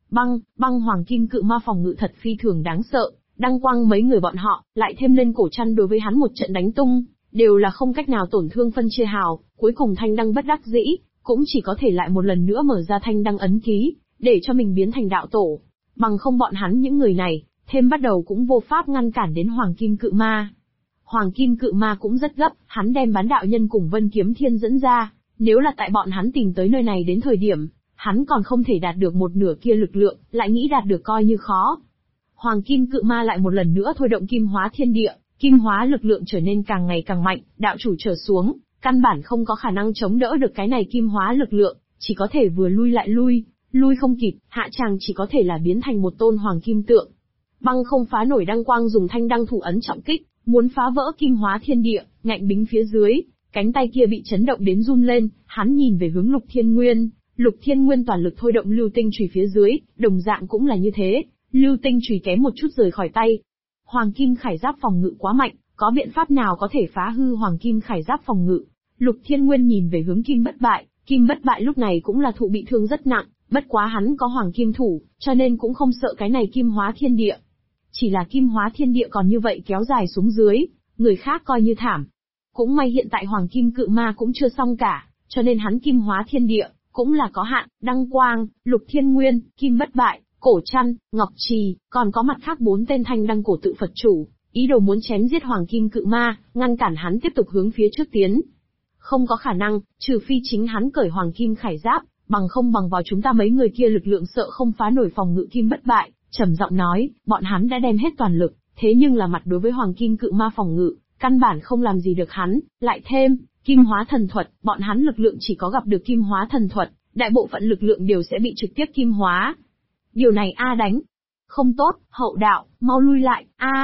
Băng Hoàng Kim Cự Ma phòng ngự thật phi thường đáng sợ, Đăng Quang mấy người bọn họ, lại thêm lên Cổ Trăn đối với hắn một trận đánh tung, đều là không cách nào tổn thương phân chia hào, cuối cùng thanh đăng bất đắc dĩ, cũng chỉ có thể lại một lần nữa mở ra thanh đăng ấn ký, để cho mình biến thành đạo tổ. Bằng không bọn hắn những người này, thêm bắt đầu cũng vô pháp ngăn cản đến Hoàng Kim Cự Ma. Hoàng Kim Cự Ma cũng rất gấp, hắn đem Bán Đạo Nhân cùng Vân Kiếm Thiên dẫn ra, nếu là tại bọn hắn tìm tới nơi này đến thời điểm, hắn còn không thể đạt được một nửa kia lực lượng, lại nghĩ đạt được coi như khó. Hoàng Kim Cự Ma lại một lần nữa thôi động Kim Hóa Thiên Địa, kim hóa lực lượng trở nên càng ngày càng mạnh, đạo chủ trở xuống, căn bản không có khả năng chống đỡ được cái này kim hóa lực lượng, chỉ có thể vừa lui lại lui không kịp, hạ tràng chỉ có thể là biến thành một tôn Hoàng Kim Tượng. Băng không phá nổi. Đăng Quang dùng thanh đăng thủ ấn trọng kích, muốn phá vỡ Kim Hóa Thiên Địa, ngạnh bính phía dưới, cánh tay kia bị chấn động đến run lên, hắn nhìn về hướng Lục Thiên Nguyên, Lục Thiên Nguyên toàn lực thôi động Lưu Tinh Chùy phía dưới, đồng dạng cũng là như thế, Lưu Tinh Chùy kém một chút rời khỏi tay. Hoàng Kim khải giáp phòng ngự quá mạnh, có biện pháp nào có thể phá hư Hoàng Kim khải giáp phòng ngự? Lục Thiên Nguyên nhìn về hướng Kim Bất Bại, Kim Bất Bại lúc này cũng là thụ bị thương rất nặng, bất quá hắn có Hoàng Kim thủ, cho nên cũng không sợ cái này Kim Hóa Thiên Địa. Chỉ là Kim Hóa Thiên Địa còn như vậy kéo dài xuống dưới, người khác coi như thảm. Cũng may hiện tại Hoàng Kim Cự Ma cũng chưa xong cả, cho nên hắn Kim Hóa Thiên Địa cũng là có hạn. Đăng Quang, Lục Thiên Nguyên, Kim Bất Bại, Cổ Trăn, Ngọc Trì, còn có mặt khác 4 tên thanh đăng cổ tự Phật chủ, ý đồ muốn chém giết Hoàng Kim Cự Ma, ngăn cản hắn tiếp tục hướng phía trước tiến. Không có khả năng, trừ phi chính hắn cởi Hoàng Kim khải giáp, bằng không bằng vào chúng ta mấy người kia lực lượng sợ không phá nổi phòng ngự. Kim Bất Bại trầm giọng nói, bọn hắn đã đem hết toàn lực, thế nhưng là mặt đối với Hoàng Kim Cự Ma phòng ngự, căn bản không làm gì được hắn, lại thêm Kim Hóa Thần Thuật, bọn hắn lực lượng chỉ có gặp được Kim Hóa Thần Thuật, đại bộ phận lực lượng đều sẽ bị trực tiếp kim hóa. Điều này đánh không tốt. Hậu đạo, mau lui lại.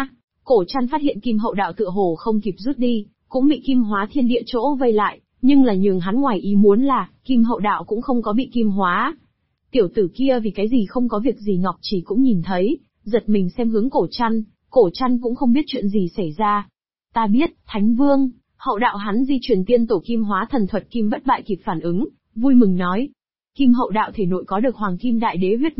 Cổ Trăn phát hiện Kim Hậu đạo tựa hồ không kịp rút đi, cũng bị Kim Hóa Thiên Địa chỗ vây lại, nhưng là nhường hắn ngoài ý muốn là, Kim Hậu đạo cũng không có bị kim hóa. Tiểu tử kia vì cái gì không có việc gì. Ngọc Chỉ cũng nhìn thấy, giật mình xem hướng Cổ Trăn cũng không biết chuyện gì xảy ra. Ta biết, Thánh Vương, hậu đạo hắn di truyền tiên tổ Kim Hóa Thần Thuật. Kim Bất Bại kịp phản ứng, vui mừng nói. Kim Hậu đạo thể nội có được Hoàng Kim Đại Đế huyết mạch,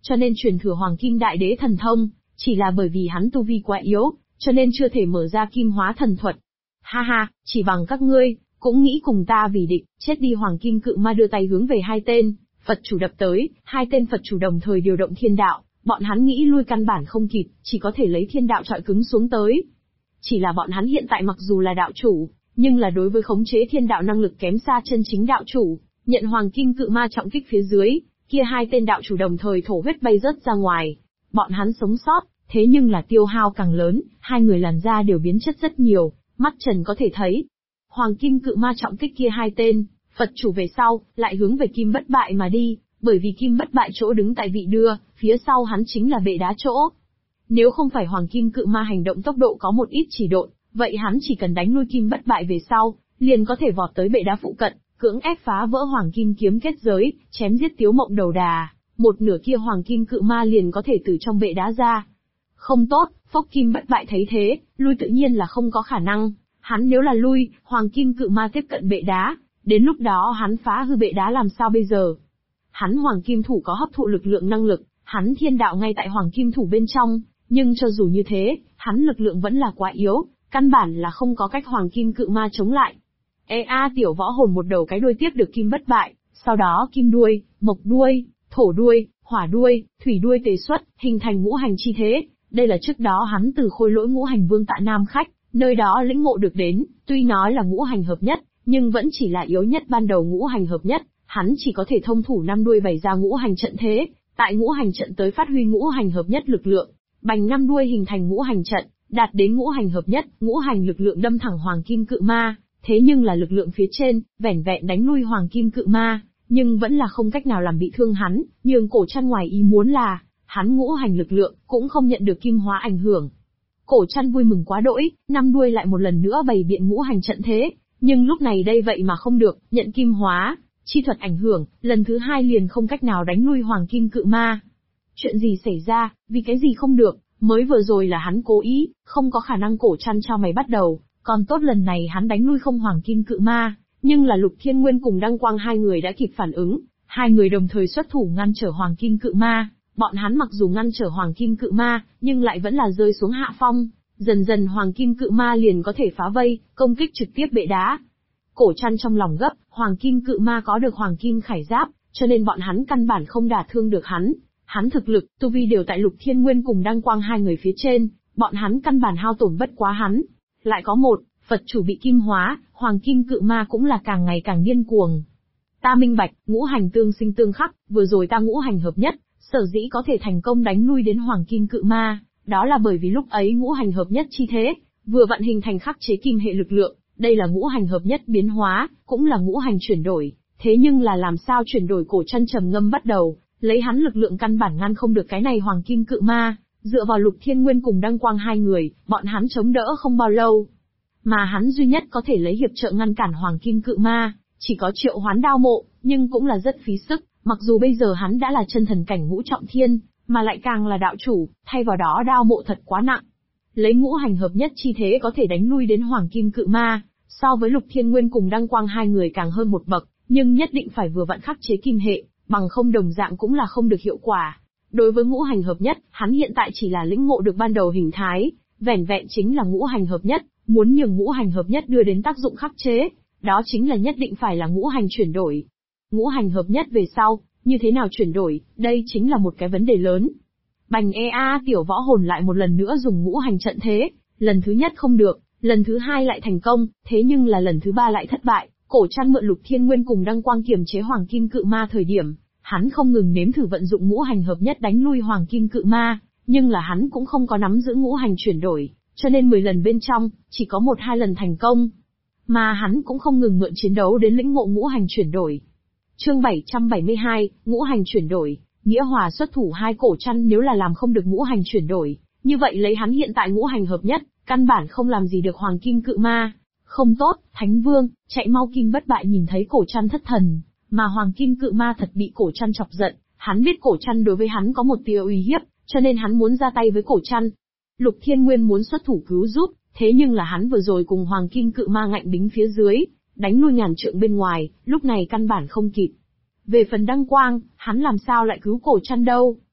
cho nên truyền thừa Hoàng Kim Đại Đế thần thông, chỉ là bởi vì hắn tu vi quá yếu, cho nên chưa thể mở ra Kim Hóa thần thuật. Ha ha, chỉ bằng các ngươi, cũng nghĩ cùng ta vì địch, chết đi. Hoàng Kim Cự Ma đưa tay hướng về hai tên Phật chủ đập tới, hai tên Phật chủ đồng thời điều động thiên đạo, bọn hắn nghĩ lui căn bản không kịp, chỉ có thể lấy thiên đạo trọi cứng xuống tới. Chỉ là bọn hắn hiện tại mặc dù là đạo chủ, nhưng là đối với khống chế thiên đạo năng lực kém xa chân chính đạo chủ, nhận Hoàng Kim Cự Ma trọng kích phía dưới, kia hai tên đạo chủ đồng thời thổ huyết bay rớt ra ngoài. Bọn hắn sống sót, thế nhưng là tiêu hao càng lớn, hai người làn da đều biến chất rất nhiều, mắt trần có thể thấy. Hoàng Kim Cự Ma trọng kích kia hai tên Phật chủ về sau, lại hướng về Kim Bất Bại mà đi, bởi vì Kim Bất Bại chỗ đứng tại vị đưa, phía sau hắn chính là bệ đá chỗ. Nếu không phải Hoàng Kim Cự Ma hành động tốc độ có một ít chỉ độn, vậy hắn chỉ cần đánh lui Kim Bất Bại về sau, liền có thể vọt tới bệ đá phụ cận, cưỡng ép phá vỡ Hoàng Kim kiếm kết giới, chém giết Tiếu Mộng Đầu Đà, một nửa kia Hoàng Kim Cự Ma liền có thể từ trong bệ đá ra. Không tốt, Phốc Kim Bất Bại thấy thế, lui tự nhiên là không có khả năng, hắn nếu là lui, Hoàng Kim Cự Ma tiếp cận bệ đá, đến lúc đó hắn phá hư bệ đá làm sao bây giờ? Hắn Hoàng Kim Thủ có hấp thụ lực lượng năng lực, hắn thiên đạo ngay tại Hoàng Kim Thủ bên trong, nhưng cho dù như thế, hắn lực lượng vẫn là quá yếu, căn bản là không có cách Hoàng Kim Cự Ma chống lại. Tiểu võ hồn một đầu cái đuôi tiếp được Kim Bất Bại, sau đó kim đuôi, mộc đuôi, thổ đuôi, hỏa đuôi, thủy đuôi tề xuất, hình thành ngũ hành chi thế. Đây là trước đó hắn từ Khôi Lỗi Ngũ Hành Vương Tạ Nam Khách, nơi đó lĩnh ngộ được đến, tuy nói là ngũ hành hợp nhất, nhưng vẫn chỉ là yếu nhất ban đầu ngũ hành hợp nhất, hắn chỉ có thể thông thủ năm đuôi bày ra ngũ hành trận thế, tại ngũ hành trận tới phát huy ngũ hành hợp nhất lực lượng, bành năm đuôi hình thành ngũ hành trận, đạt đến ngũ hành hợp nhất, ngũ hành lực lượng đâm thẳng Hoàng Kim Cự Ma, thế nhưng là lực lượng phía trên, vẻn vẹn đánh lui Hoàng Kim Cự Ma, nhưng vẫn là không cách nào làm bị thương hắn, nhưng Cổ Trăn ngoài ý muốn là, hắn ngũ hành lực lượng cũng không nhận được kim hóa ảnh hưởng. Cổ Trăn vui mừng quá đỗi, năm đuôi lại một lần nữa bày biện ngũ hành trận thế, nhưng lúc này đây vậy mà không được, nhận kim hóa chi thuật ảnh hưởng, lần thứ hai liền không cách nào đánh lui Hoàng Kim Cự Ma. Chuyện gì xảy ra, vì cái gì không được, mới vừa rồi là hắn cố ý, không có khả năng. Cổ Trăn cho mày bắt đầu, còn tốt lần này hắn đánh lui không Hoàng Kim Cự Ma, nhưng là Lục Thiên Nguyên cùng Đăng Quang hai người đã kịp phản ứng, hai người đồng thời xuất thủ ngăn trở Hoàng Kim Cự Ma. Bọn hắn mặc dù ngăn trở Hoàng Kim Cự Ma, nhưng lại vẫn là rơi xuống hạ phong, dần dần Hoàng Kim Cự Ma liền có thể phá vây, công kích trực tiếp bệ đá. Cổ Trăn trong lòng gấp, Hoàng Kim Cự Ma có được Hoàng Kim Khải Giáp, cho nên bọn hắn căn bản không đả thương được hắn. Hắn thực lực, tu vi đều tại Lục Thiên Nguyên cùng Đăng Quang hai người phía trên, bọn hắn căn bản hao tổn bất quá hắn. Lại có một, Phật chủ bị kim hóa, Hoàng Kim Cự Ma cũng là càng ngày càng điên cuồng. Ta minh bạch, ngũ hành tương sinh tương khắc, vừa rồi ta ngũ hành hợp nhất, sở dĩ có thể thành công đánh lui đến Hoàng Kim Cự Ma, đó là bởi vì lúc ấy ngũ hành hợp nhất chi thế, vừa vận hình thành khắc chế kim hệ lực lượng, đây là ngũ hành hợp nhất biến hóa, cũng là ngũ hành chuyển đổi, thế nhưng là làm sao chuyển đổi? Cổ Trăn trầm ngâm bắt đầu, lấy hắn lực lượng căn bản ngăn không được cái này Hoàng Kim Cự Ma, dựa vào Lục Thiên Nguyên cùng Đăng Quang hai người, bọn hắn chống đỡ không bao lâu. Mà hắn duy nhất có thể lấy hiệp trợ ngăn cản Hoàng Kim Cự Ma, chỉ có Triệu Hoán Đao Mộ, nhưng cũng là rất phí sức, mặc dù bây giờ hắn đã là chân thần cảnh ngũ trọng thiên, mà lại càng là đạo chủ, thay vào đó Đao Mộ thật quá nặng. Lấy ngũ hành hợp nhất chi thế có thể đánh lui đến Hoàng Kim Cự Ma, so với Lục Thiên Nguyên cùng Đăng Quang hai người càng hơn một bậc, nhưng nhất định phải vừa vặn khắc chế kim hệ, bằng không đồng dạng cũng là không được hiệu quả. Đối với ngũ hành hợp nhất, hắn hiện tại chỉ là lĩnh ngộ được ban đầu hình thái, vẻn vẹn chính là ngũ hành hợp nhất, muốn nhường ngũ hành hợp nhất đưa đến tác dụng khắc chế, đó chính là nhất định phải là ngũ hành chuyển đổi. Ngũ hành hợp nhất về sau, như thế nào chuyển đổi, đây chính là một cái vấn đề lớn. Bành tiểu võ hồn lại một lần nữa dùng ngũ hành trận thế, lần thứ nhất không được, lần thứ hai lại thành công, thế nhưng là lần thứ ba lại thất bại. Cổ Trăn mượn Lục Thiên Nguyên cùng Đăng Quang kiềm chế Hoàng Kim Cự Ma thời điểm, hắn không ngừng nếm thử vận dụng ngũ hành hợp nhất đánh lui Hoàng Kim Cự Ma, nhưng là hắn cũng không có nắm giữ ngũ hành chuyển đổi, cho nên 10 lần bên trong, chỉ có 1-2 lần thành công. Mà hắn cũng không ngừng mượn chiến đấu đến lĩnh ngộ ngũ hành chuyển đổi. Chương 772, ngũ hành chuyển đổi, Nghĩa Hòa xuất thủ hai. Cổ Trăn nếu là làm không được ngũ hành chuyển đổi, như vậy lấy hắn hiện tại ngũ hành hợp nhất, căn bản không làm gì được Hoàng Kim Cự Ma. Không tốt, Thánh Vương, chạy mau! Kim Bất Bại nhìn thấy Cổ Trăn thất thần, mà Hoàng Kim Cự Ma thật bị Cổ Trăn chọc giận, hắn biết Cổ Trăn đối với hắn có một tia uy hiếp, cho nên hắn muốn ra tay với Cổ Trăn. Lục Thiên Nguyên muốn xuất thủ cứu giúp, thế nhưng là hắn vừa rồi cùng Hoàng Kim Cự Ma ngạnh bính phía dưới, đánh lui ngàn trượng bên ngoài, lúc này căn bản không kịp. Về phần Đăng Quang, hắn làm sao lại cứu Cổ Trăn đâu?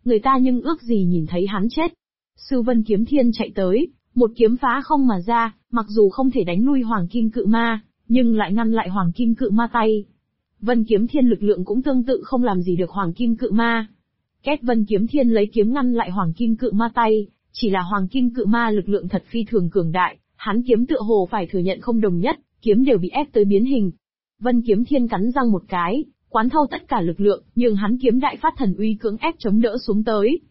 người ta nhưng ước gì nhìn thấy hắn chết. Sư Vân Kiếm Thiên chạy tới, một kiếm phá không mà ra, mặc dù không thể đánh lui Hoàng Kim Cự Ma, nhưng lại ngăn lại Hoàng Kim Cự Ma tay. Vân Kiếm Thiên lực lượng cũng tương tự không làm gì được Hoàng Kim Cự Ma. Két Vân Kiếm Thiên lấy kiếm ngăn lại Hoàng Kim Cự Ma tay, chỉ là Hoàng Kim Cự Ma lực lượng thật phi thường cường đại, hắn kiếm tựa hồ phải thừa nhận không đồng nhất, kiếm đều bị ép tới biến hình. Vân Kiếm Thiên cắn răng một cái, quán thâu tất cả lực lượng, nhưng hắn kiếm đại phát thần uy cưỡng ép chống đỡ xuống tới.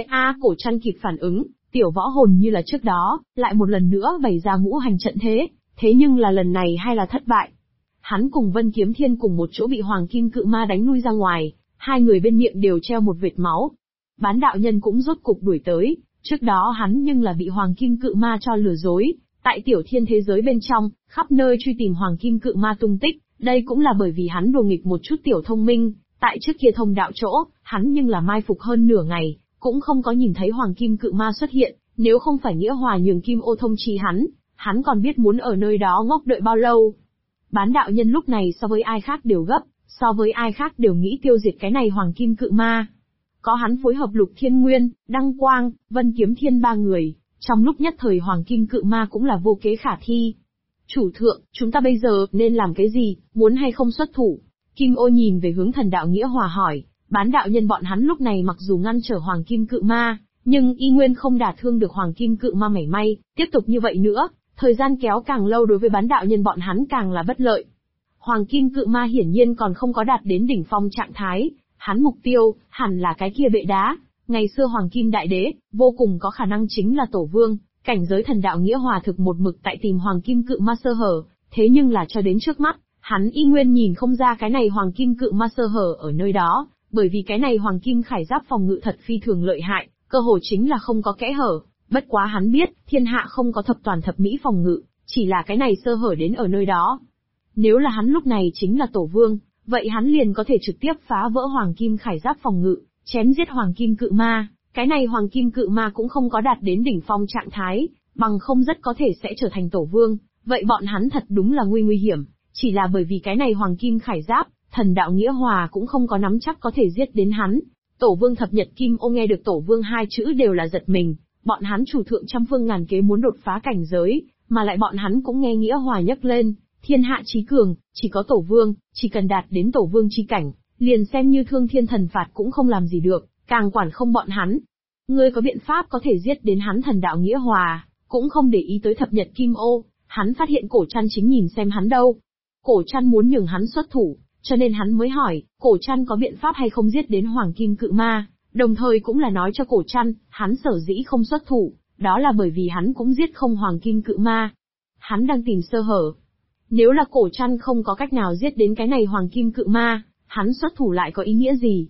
Cổ Trăn kịp phản ứng, tiểu võ hồn như là trước đó, lại một lần nữa bày ra ngũ hành trận thế nhưng là lần này hay là thất bại. Hắn cùng Vân Kiếm Thiên cùng một chỗ bị Hoàng Kim Cự Ma đánh lui ra ngoài, hai người bên miệng đều treo một vệt máu. Bán đạo nhân cũng rốt cục đuổi tới, trước đó hắn nhưng là bị Hoàng Kim Cự Ma cho lừa dối, tại tiểu thiên thế giới bên trong, khắp nơi truy tìm Hoàng Kim Cự Ma tung tích, đây cũng là bởi vì hắn đùa nghịch một chút tiểu thông minh, tại trước kia thông đạo chỗ, hắn nhưng là mai phục hơn nửa ngày, cũng không có nhìn thấy Hoàng Kim Cự Ma xuất hiện, nếu không phải Nghĩa Hòa nhường Kim Ô thông chi hắn còn biết muốn ở nơi đó ngốc đợi bao lâu. Bán đạo nhân lúc này so với ai khác đều gấp, so với ai khác đều nghĩ tiêu diệt cái này Hoàng Kim Cự Ma. Có hắn phối hợp Lục Thiên Nguyên, Đăng Quang, Vân Kiếm Thiên ba người, trong lúc nhất thời Hoàng Kim Cự Ma cũng là vô kế khả thi. Chủ thượng, chúng ta bây giờ nên làm cái gì, muốn hay không xuất thủ? Kim Ô nhìn về hướng Thần Đạo Nghĩa Hòa hỏi, bán đạo nhân bọn hắn lúc này mặc dù ngăn trở Hoàng Kim Cự Ma, nhưng y nguyên không đả thương được Hoàng Kim Cự Ma mảy may, tiếp tục như vậy nữa, thời gian kéo càng lâu đối với bán đạo nhân bọn hắn càng là bất lợi. Hoàng Kim Cự Ma hiển nhiên còn không có đạt đến đỉnh phong trạng thái, hắn mục tiêu, hẳn là cái kia bệ đá. Ngày xưa Hoàng Kim Đại Đế, vô cùng có khả năng chính là Tổ Vương, cảnh giới Thần Đạo Nghĩa Hòa thực một mực tại tìm Hoàng Kim Cự Ma sơ hở, thế nhưng là cho đến trước mắt, hắn y nguyên nhìn không ra cái này Hoàng Kim Cự Ma sơ hở ở nơi đó, bởi vì cái này Hoàng Kim Khải Giáp phòng ngự thật phi thường lợi hại, cơ hồ chính là không có kẽ hở, bất quá hắn biết, thiên hạ không có thập toàn thập mỹ phòng ngự, chỉ là cái này sơ hở đến ở nơi đó. Nếu là hắn lúc này chính là Tổ Vương, vậy hắn liền có thể trực tiếp phá vỡ Hoàng Kim Khải Giáp phòng ngự, chém giết Hoàng Kim Cự Ma, cái này Hoàng Kim Cự Ma cũng không có đạt đến đỉnh phong trạng thái, bằng không rất có thể sẽ trở thành Tổ Vương, vậy bọn hắn thật đúng là nguy hiểm, chỉ là bởi vì cái này Hoàng Kim Khải Giáp, Thần Đạo Nghĩa Hòa cũng không có nắm chắc có thể giết đến hắn. Tổ Vương Thập Nhật Kim Ô nghe được Tổ Vương hai chữ đều là giật mình, bọn hắn chủ thượng trăm phương ngàn kế muốn đột phá cảnh giới, mà lại bọn hắn cũng nghe Nghĩa Hòa nhắc lên, thiên hạ chí cường, chỉ có Tổ Vương, chỉ cần đạt đến Tổ Vương chi cảnh, liền xem như Thương Thiên Thần Phạt cũng không làm gì được, càng quản không bọn hắn. Ngươi có biện pháp có thể giết đến hắn Thần Đạo Nghĩa Hòa, cũng không để ý tới Thập Nhật Kim Ô, hắn phát hiện Cổ Trăn chính nhìn xem hắn đâu. Cổ Trăn muốn nhường hắn xuất thủ, cho nên hắn mới hỏi, Cổ Trăn có biện pháp hay không giết đến Hoàng Kim Cự Ma, đồng thời cũng là nói cho Cổ Trăn, hắn sở dĩ không xuất thủ, đó là bởi vì hắn cũng giết không Hoàng Kim Cự Ma. Hắn đang tìm sơ hở. Nếu là Cổ Trăn không có cách nào giết đến cái này Hoàng Kim Cự Ma, hắn xuất thủ lại có ý nghĩa gì?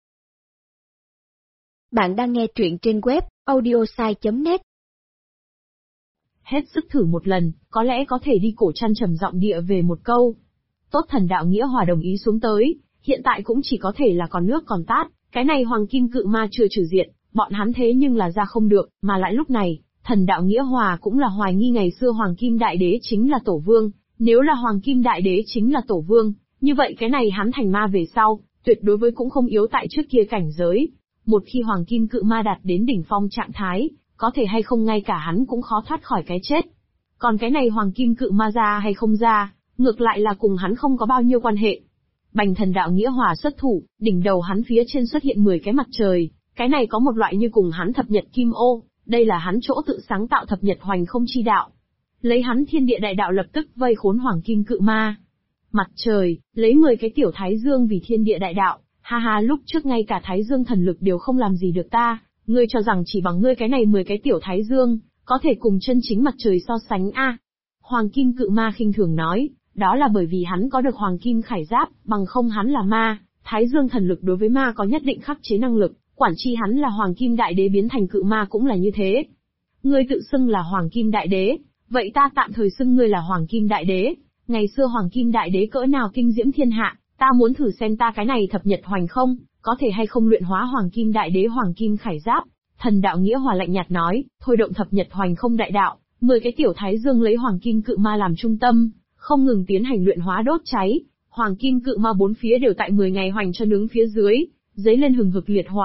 Bạn đang nghe truyện trên web audiosai.net. Hết sức thử một lần, có lẽ có thể đi. Cổ Trăn trầm giọng địa về một câu. Tốt. Thần Đạo Nghĩa Hòa đồng ý xuống tới, hiện tại cũng chỉ có thể là còn nước còn tát, cái này Hoàng Kim Cự Ma chưa trừ diệt, bọn hắn thế nhưng là ra không được, mà lại lúc này, Thần Đạo Nghĩa Hòa cũng là hoài nghi ngày xưa Hoàng Kim Đại Đế chính là Tổ Vương, nếu là Hoàng Kim Đại Đế chính là Tổ Vương, như vậy cái này hắn thành ma về sau, tuyệt đối với cũng không yếu tại trước kia cảnh giới. Một khi Hoàng Kim Cự Ma đạt đến đỉnh phong trạng thái, có thể hay không ngay cả hắn cũng khó thoát khỏi cái chết. Còn cái này Hoàng Kim Cự Ma ra hay không ra, ngược lại là cùng hắn không có bao nhiêu quan hệ. Bành Thần Đạo Nghĩa Hòa xuất thủ, đỉnh đầu hắn phía trên xuất hiện 10 cái mặt trời, cái này có một loại như cùng hắn Thập Nhật Kim Ô, đây là hắn chỗ tự sáng tạo Thập Nhật Hoành Không Chi Đạo. Lấy hắn Thiên Địa Đại Đạo lập tức vây khốn Hoàng Kim Cự Ma. Mặt trời, lấy 10 cái tiểu Thái Dương vì Thiên Địa Đại Đạo, ha ha, lúc trước ngay cả Thái Dương thần lực đều không làm gì được ta, ngươi cho rằng chỉ bằng ngươi cái này 10 cái tiểu Thái Dương, có thể cùng chân chính mặt trời so sánh a? Hoàng Kim Cự Ma khinh thường nói, đó là bởi vì hắn có được Hoàng Kim Khải Giáp, bằng không hắn là ma, Thái Dương thần lực đối với ma có nhất định khắc chế năng lực, quản chi hắn là Hoàng Kim Đại Đế biến thành cự ma cũng là như thế. Ngươi tự xưng là Hoàng Kim Đại Đế, vậy ta tạm thời xưng ngươi là Hoàng Kim Đại Đế. Ngày xưa Hoàng Kim Đại Đế cỡ nào kinh diễm thiên hạ, ta muốn thử xem ta cái này Thập Nhật Hoành Không, có thể hay không luyện hóa Hoàng Kim Đại Đế Hoàng Kim Khải Giáp. Thần Đạo Nghĩa Hòa lạnh nhạt nói, thôi động Thập Nhật Hoành Không đại đạo, 10 cái tiểu Thái Dương lấy Hoàng Kim Cự Ma làm trung tâm, không ngừng tiến hành luyện hóa đốt cháy. Hoàng Kim Cự Ma bốn phía đều tại 10 ngày hoành cho nướng phía dưới, dấy lên hừng hực liệt hỏa,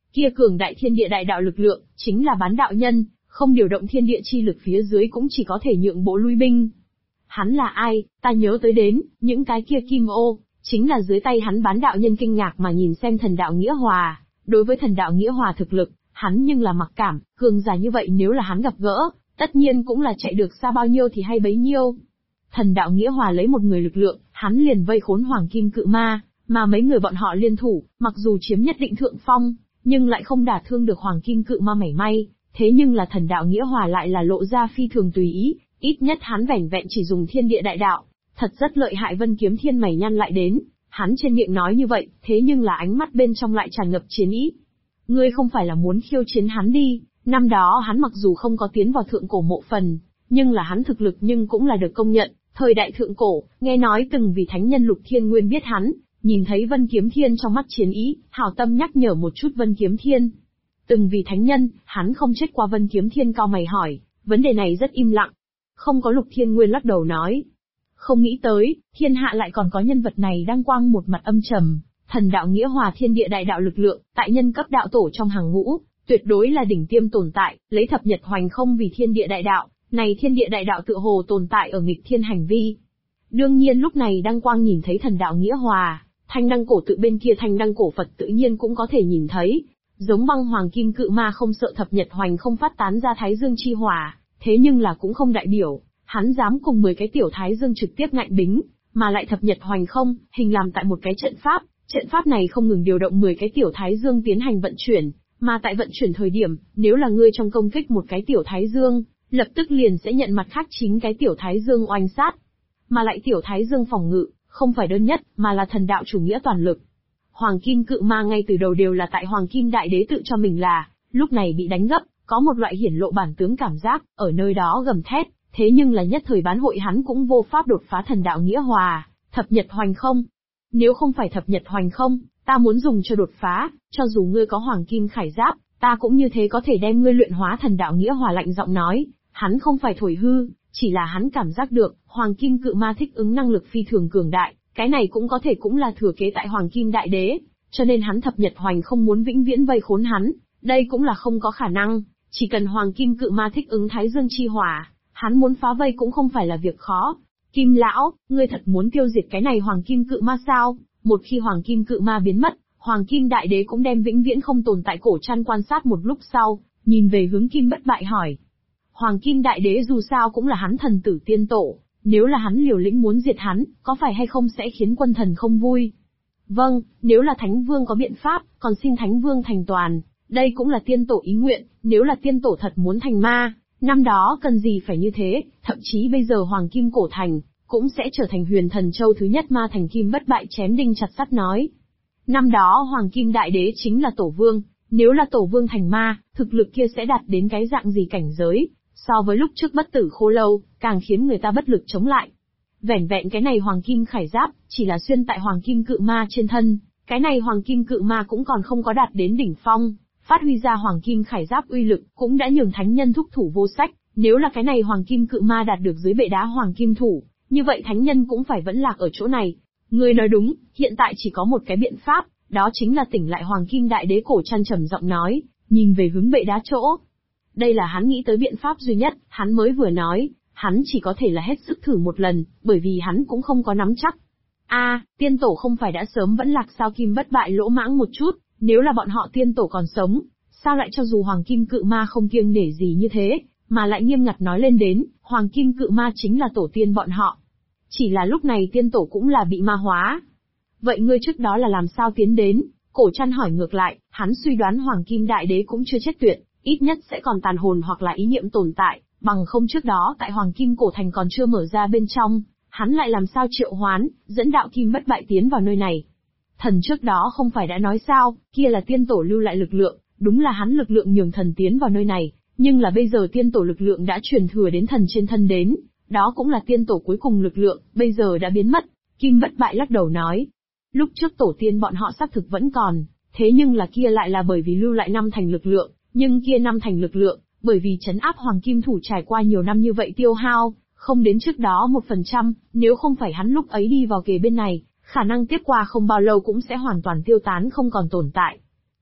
Kia cường đại thiên địa đại đạo lực lượng, chính là bán đạo nhân, không điều động thiên địa chi lực phía dưới cũng chỉ có thể nhượng bộ lui binh. Hắn là ai, ta nhớ tới đến, những cái kia kim ô, chính là dưới tay hắn bán đạo nhân kinh ngạc mà nhìn xem thần đạo Nghĩa Hòa. Đối với thần đạo Nghĩa Hòa thực lực, hắn nhưng là mặc cảm, cường giả như vậy nếu là hắn gặp gỡ, tất nhiên cũng là chạy được xa bao nhiêu thì hay bấy nhiêu. Thần đạo Nghĩa Hòa lấy một người lực lượng, hắn liền vây khốn Hoàng Kim Cự Ma, mà mấy người bọn họ liên thủ, mặc dù chiếm nhất định thượng phong, nhưng lại không đả thương được Hoàng Kim Cự Ma mảy may, thế nhưng là thần đạo Nghĩa Hòa lại là lộ ra phi thường tùy ý, ít nhất hắn vẻn vẹn chỉ dùng thiên địa đại đạo, thật rất lợi hại. Vân Kiếm Thiên mày nhăn lại đến, hắn trên miệng nói như vậy, thế nhưng là ánh mắt bên trong lại tràn ngập chiến ý. Ngươi không phải là muốn khiêu chiến hắn đi, năm đó hắn mặc dù không có tiến vào thượng cổ mộ phần, nhưng là hắn thực lực nhưng cũng là được công nhận, thời đại thượng cổ, nghe nói từng vì thánh nhân Lục Thiên Nguyên biết hắn, nhìn thấy Vân Kiếm Thiên trong mắt chiến ý, hảo tâm nhắc nhở một chút Vân Kiếm Thiên. Từng vì thánh nhân, hắn không chết qua. Vân Kiếm Thiên cau mày hỏi, vấn đề này rất im lặng. Không có. Lục Thiên Nguyên lắc đầu nói. Không nghĩ tới, thiên hạ lại còn có nhân vật này đang quang một mặt âm trầm. Thần đạo Nghĩa Hòa thiên địa đại đạo lực lượng, tại nhân cấp đạo tổ trong hàng ngũ, tuyệt đối là đỉnh tiêm tồn tại, lấy thập nhật hoành không vì thiên địa đại đạo, này thiên địa đại đạo tựa hồ tồn tại ở nghịch thiên hành vi. Đương nhiên lúc này Đăng Quang nhìn thấy thần đạo Nghĩa Hòa, thanh đăng cổ tự bên kia thanh đăng cổ Phật tự nhiên cũng có thể nhìn thấy. Giống băng Hoàng Kim Cự Ma không sợ thập nhật hoành không phát tán ra Thái Dương chi hỏa, thế nhưng là cũng không đại biểu, hắn dám cùng 10 cái tiểu Thái Dương trực tiếp ngạnh bính, mà lại thập nhật hoành không, hình làm tại một cái trận pháp này không ngừng điều động 10 cái tiểu Thái Dương tiến hành vận chuyển, mà tại vận chuyển thời điểm, nếu là ngươi trong công kích một cái tiểu Thái Dương, lập tức liền sẽ nhận mặt khác 9 cái tiểu Thái Dương oanh sát. Mà lại tiểu Thái Dương phòng ngự, không phải đơn nhất, mà là thần đạo chủ nghĩa toàn lực. Hoàng Kim Cự Ma ngay từ đầu đều là tại Hoàng Kim Đại Đế tự cho mình là, lúc này bị đánh gấp, có một loại hiển lộ bản tướng cảm giác, ở nơi đó gầm thét, thế nhưng là nhất thời bán hội hắn cũng vô pháp đột phá thần đạo Nghĩa Hòa, thập nhật hoành không. Nếu không phải thập nhật hoành không, ta muốn dùng cho đột phá, cho dù ngươi có Hoàng Kim Khải Giáp, ta cũng như thế có thể đem ngươi luyện hóa. Thần đạo Nghĩa Hòa lạnh giọng nói, hắn không phải thổi hư, chỉ là hắn cảm giác được, Hoàng Kim Cự Ma thích ứng năng lực phi thường cường đại, cái này cũng có thể cũng là thừa kế tại Hoàng Kim Đại Đế, cho nên hắn thập nhật hoành không muốn vĩnh viễn vây khốn hắn, đây cũng là không có khả năng, chỉ cần Hoàng Kim Cự Ma thích ứng Thái Dương chi hỏa, hắn muốn phá vây cũng không phải là việc khó. Kim lão, ngươi thật muốn tiêu diệt cái này Hoàng Kim Cự Ma sao? Một khi Hoàng Kim Cự Ma biến mất, Hoàng Kim Đại Đế cũng đem vĩnh viễn không tồn tại. Cổ Trăn quan sát một lúc sau, nhìn về hướng Kim Bất Bại hỏi. Hoàng Kim Đại Đế dù sao cũng là hắn thần tử tiên tổ, nếu là hắn liều lĩnh muốn diệt hắn, có phải hay không sẽ khiến quân thần không vui? Vâng, nếu là Thánh Vương có biện pháp, còn xin Thánh Vương thành toàn, đây cũng là tiên tổ ý nguyện, nếu là tiên tổ thật muốn thành ma, năm đó cần gì phải như thế, thậm chí bây giờ Hoàng Kim Cổ Thành, cũng sẽ trở thành Huyền Thần Châu thứ nhất ma thành. Kim Bất Bại chém đinh chặt sắt nói. Năm đó Hoàng Kim Đại Đế chính là Tổ Vương, nếu là Tổ Vương thành ma, thực lực kia sẽ đạt đến cái dạng gì cảnh giới, so với lúc trước Bất Tử Khô Lâu, càng khiến người ta bất lực chống lại. Vẻn vẹn cái này Hoàng Kim Khải Giáp, chỉ là xuyên tại Hoàng Kim Cự Ma trên thân, cái này Hoàng Kim Cự Ma cũng còn không có đạt đến đỉnh phong, phát huy ra Hoàng Kim Khải Giáp uy lực, cũng đã nhường thánh nhân thúc thủ vô sách, nếu là cái này Hoàng Kim Cự Ma đạt được dưới bệ đá Hoàng Kim Thủ, như vậy thánh nhân cũng phải vẫn lạc ở chỗ này. Ngươi nói đúng, hiện tại chỉ có một cái biện pháp, đó chính là tỉnh lại Hoàng Kim Đại Đế. Cổ Trăn trầm giọng nói, nhìn về hướng bệ đá chỗ. Đây là hắn nghĩ tới biện pháp duy nhất, hắn mới vừa nói, hắn chỉ có thể là hết sức thử một lần, bởi vì hắn cũng không có nắm chắc. Tiên tổ không phải đã sớm vẫn lạc sao? Kim Bất Bại lỗ mãng một chút, nếu là bọn họ tiên tổ còn sống, sao lại cho dù Hoàng Kim Cự Ma không kiêng nể gì như thế, mà lại nghiêm ngặt nói lên đến, Hoàng Kim Cự Ma chính là tổ tiên bọn họ. Chỉ là lúc này tiên tổ cũng là bị ma hóa. Vậy ngươi trước đó là làm sao tiến đến? Cổ Trăn hỏi ngược lại, hắn suy đoán Hoàng Kim Đại Đế cũng chưa chết tuyệt, ít nhất sẽ còn tàn hồn hoặc là ý niệm tồn tại, bằng không trước đó tại Hoàng Kim Cổ Thành còn chưa mở ra bên trong, hắn lại làm sao triệu hoán, dẫn đạo Kim Bất Bại tiến vào nơi này. Thần trước đó không phải đã nói sao, kia là tiên tổ lưu lại lực lượng, đúng là hắn lực lượng nhường thần tiến vào nơi này, nhưng là bây giờ tiên tổ lực lượng đã truyền thừa đến thần trên thân đến, đó cũng là tiên tổ cuối cùng lực lượng, bây giờ đã biến mất. Kim Bất Bại lắc đầu nói, lúc trước tổ tiên bọn họ xác thực vẫn còn, thế nhưng là kia lại là bởi vì lưu lại 5 thành lực lượng, nhưng kia 5 thành lực lượng, bởi vì trấn áp Hoàng Kim Thủ trải qua nhiều năm như vậy tiêu hao, không đến trước đó 1%, nếu không phải hắn lúc ấy đi vào kề bên này, khả năng tiếp qua không bao lâu cũng sẽ hoàn toàn tiêu tán không còn tồn tại.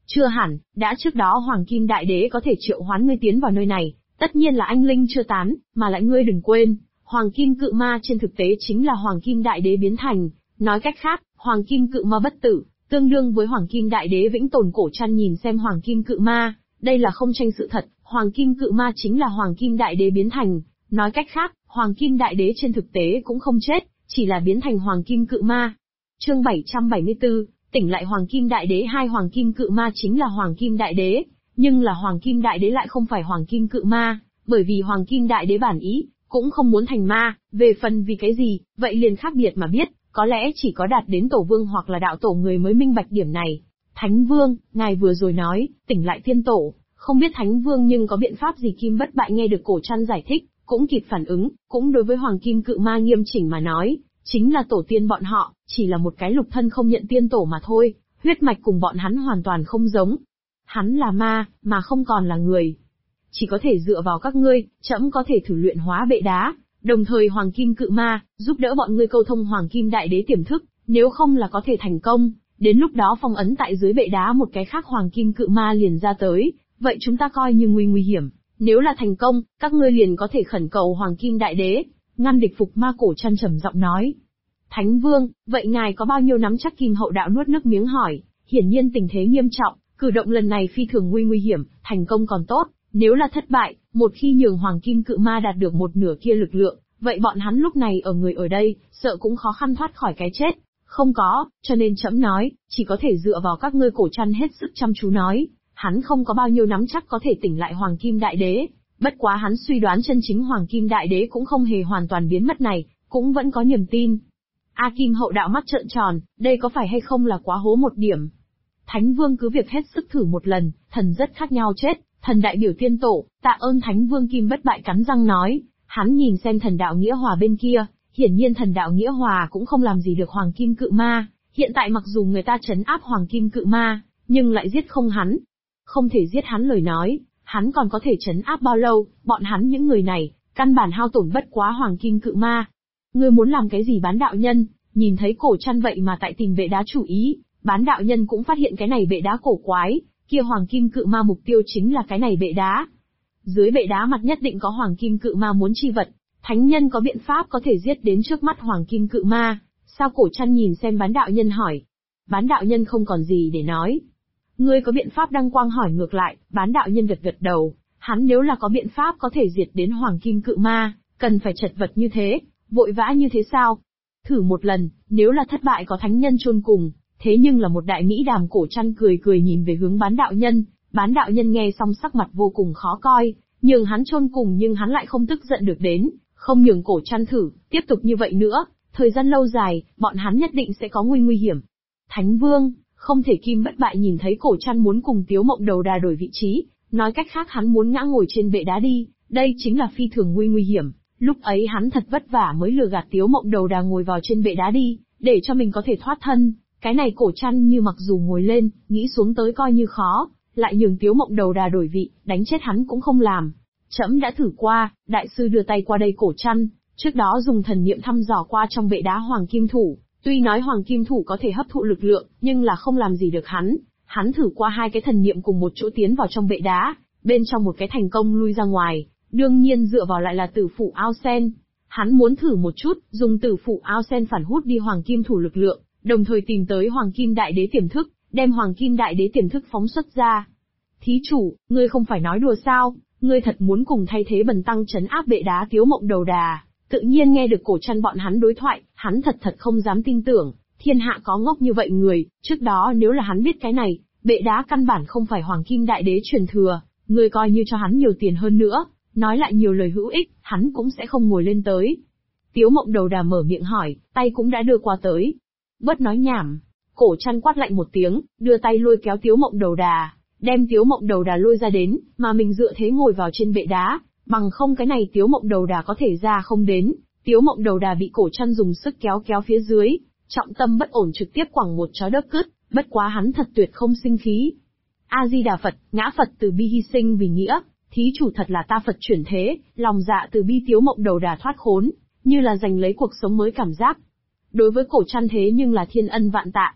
Chưa hẳn, đã trước đó Hoàng Kim Đại Đế có thể triệu hoán ngươi tiến vào nơi này, tất nhiên là anh linh chưa tán, mà lại ngươi đừng quên, Hoàng Kim Cự Ma trên thực tế chính là Hoàng Kim Đại Đế biến thành, nói cách khác, Hoàng Kim Cự Ma bất tử, tương đương với Hoàng Kim Đại Đế vĩnh tồn. Cổ Trăn nhìn xem Hoàng Kim Cự Ma, đây là không tranh sự thật, Hoàng Kim Cự Ma chính là Hoàng Kim Đại Đế biến thành, nói cách khác, Hoàng Kim Đại Đế trên thực tế cũng không chết, chỉ là biến thành Hoàng Kim Cự Ma. Chương 774, tỉnh lại Hoàng Kim Đại Đế. Hai Hoàng Kim Cự Ma chính là Hoàng Kim Đại Đế, nhưng là Hoàng Kim Đại Đế lại không phải Hoàng Kim Cự Ma, bởi vì Hoàng Kim Đại Đế bản ý cũng không muốn thành ma, về phần vì cái gì, vậy liền khác biệt mà biết, có lẽ chỉ có đạt đến tổ vương hoặc là đạo tổ người mới minh bạch điểm này. Thánh Vương, ngài vừa rồi nói, tỉnh lại tiên tổ, không biết Thánh Vương nhưng có biện pháp gì? Kim Bất Bại nghe được Cổ Trăn giải thích, cũng kịp phản ứng, cũng đối với Hoàng Kim Cự Ma nghiêm chỉnh mà nói, chính là tổ tiên bọn họ, chỉ là một cái lục thân không nhận tiên tổ mà thôi, huyết mạch cùng bọn hắn hoàn toàn không giống. Hắn là ma, mà không còn là người. Chỉ có thể dựa vào các ngươi, trẫm có thể thử luyện hóa bệ đá, đồng thời Hoàng Kim Cự Ma, giúp đỡ bọn ngươi câu thông Hoàng Kim Đại Đế tiềm thức, nếu không là có thể thành công, đến lúc đó phong ấn tại dưới bệ đá một cái khác Hoàng Kim Cự Ma liền ra tới, vậy chúng ta coi như nguy hiểm, nếu là thành công, các ngươi liền có thể khẩn cầu Hoàng Kim Đại Đế, ngăn địch phục ma. Cổ Trăn trầm giọng nói. Thánh Vương, vậy ngài có bao nhiêu nắm chắc? Kim Hậu Đạo nuốt nước miếng hỏi, hiển nhiên tình thế nghiêm trọng, cử động lần này phi thường nguy hiểm, thành công còn tốt, nếu là thất bại, một khi nhường Hoàng Kim Cự Ma đạt được một nửa kia lực lượng, vậy bọn hắn lúc này ở người ở đây, sợ cũng khó khăn thoát khỏi cái chết. Không có, cho nên trẫm nói, chỉ có thể dựa vào các ngươi. Cổ Trăn hết sức chăm chú nói, hắn không có bao nhiêu nắm chắc có thể tỉnh lại Hoàng Kim Đại Đế, bất quá hắn suy đoán chân chính Hoàng Kim Đại Đế cũng không hề hoàn toàn biến mất này, cũng vẫn có niềm tin. Kim Hậu Đạo mắt trợn tròn, đây có phải hay không là quá hố một điểm? Thánh Vương cứ việc hết sức thử một lần, thần rất khác nhau chết, thần đại biểu tiên tổ, tạ ơn Thánh Vương. Kim Bất Bại cắn răng nói, hắn nhìn xem thần đạo Nghĩa Hòa bên kia, hiển nhiên thần đạo Nghĩa Hòa cũng không làm gì được Hoàng Kim Cự Ma, hiện tại mặc dù người ta trấn áp Hoàng Kim Cự Ma, nhưng lại giết không hắn. Không thể giết hắn lời nói, hắn còn có thể trấn áp bao lâu? Bọn hắn những người này, căn bản hao tổn bất quá Hoàng Kim Cự Ma. Ngươi muốn làm cái gì? Bán đạo nhân, nhìn thấy Cổ Trăn vậy mà tại tìm bệ đá chủ ý, Bán đạo nhân cũng phát hiện cái này bệ đá cổ quái, kia Hoàng Kim Cự Ma mục tiêu chính là cái này bệ đá. Dưới bệ đá mặt nhất định có Hoàng Kim Cự Ma muốn chi vật, thánh nhân có biện pháp có thể giết đến trước mắt Hoàng Kim Cự Ma. Sao? Cổ Trăn nhìn xem Bán đạo nhân hỏi. Bán đạo nhân không còn gì để nói. Ngươi có biện pháp? Đăng Quang hỏi ngược lại. Bán đạo nhân gật gật đầu, hắn nếu là có biện pháp có thể diệt đến Hoàng Kim Cự Ma, cần phải chật vật như thế, vội vã như thế sao? Thử một lần, nếu là thất bại có thánh nhân chôn cùng, thế nhưng là một đại mỹ đàm. Cổ Trăn cười cười nhìn về hướng Bán đạo nhân. Bán đạo nhân nghe xong sắc mặt vô cùng khó coi, nhường hắn chôn cùng nhưng hắn lại không tức giận được đến, không nhường Cổ Trăn thử, tiếp tục như vậy nữa, thời gian lâu dài, bọn hắn nhất định sẽ có nguy hiểm. Thánh Vương, không thể. Kim Bất Bại nhìn thấy Cổ Trăn muốn cùng Tiếu Mộng Đầu Đà đổi vị trí, nói cách khác hắn muốn ngã ngồi trên bệ đá đi, đây chính là phi thường nguy hiểm. Lúc ấy hắn thật vất vả mới lừa gạt Tiếu Mộng Đầu Đà ngồi vào trên bệ đá đi, để cho mình có thể thoát thân. Cái này Cổ Trăn như mặc dù ngồi lên, nghĩ xuống tới coi như khó, lại nhường Tiếu Mộng Đầu Đà đổi vị, đánh chết hắn cũng không làm. Trẫm đã thử qua, đại sư đưa tay qua đây. Cổ Trăn trước đó dùng thần niệm thăm dò qua trong bệ đá Hoàng Kim Thủ, tuy nói Hoàng Kim Thủ có thể hấp thụ lực lượng, nhưng là không làm gì được hắn. Hắn thử qua hai cái thần niệm cùng một chỗ tiến vào trong bệ đá, bên trong một cái thành công lui ra ngoài, đương nhiên dựa vào lại là Tử Phủ Ao Sen. Hắn muốn thử một chút, dùng Tử Phủ Ao Sen phản hút đi Hoàng Kim Thủ lực lượng, đồng thời tìm tới Hoàng Kim Đại Đế tiềm thức, đem Hoàng Kim Đại Đế tiềm thức phóng xuất ra. Thí chủ, ngươi không phải nói đùa sao? Ngươi thật muốn cùng thay thế Bần tăng trấn áp bệ đá? Tiếu Mộng Đầu Đà tự nhiên nghe được Cổ Trăn bọn hắn đối thoại, hắn thật không dám tin tưởng, thiên hạ có ngốc như vậy người. Trước đó nếu là hắn biết cái này, bệ đá căn bản không phải Hoàng Kim Đại Đế truyền thừa, ngươi coi như cho hắn nhiều tiền hơn nữa, nói lại nhiều lời hữu ích, hắn cũng sẽ không ngồi lên tới. Tiếu Mộng Đầu Đà mở miệng hỏi, tay cũng đã đưa qua tới. Bớt nói nhảm. Cổ Trăn quát lạnh một tiếng, đưa tay lôi kéo Tiếu Mộng Đầu Đà, đem Tiếu Mộng Đầu Đà lôi ra đến, mà mình dựa thế ngồi vào trên bệ đá, bằng không cái này Tiếu Mộng Đầu Đà có thể ra không đến. Tiếu Mộng Đầu Đà bị Cổ Trăn dùng sức kéo phía dưới, trọng tâm bất ổn trực tiếp quẳng một chó đất cứt, bất quá hắn thật tuyệt không sinh khí. A Di Đà Phật, ngã Phật từ bi hy sinh vì nghĩa, thí chủ thật là ta Phật chuyển thế, lòng dạ từ bi. Tiếu Mộng Đầu Đà thoát khốn, như là giành lấy cuộc sống mới cảm giác. Đối với Cổ Trăn thế nhưng là thiên ân vạn tạ.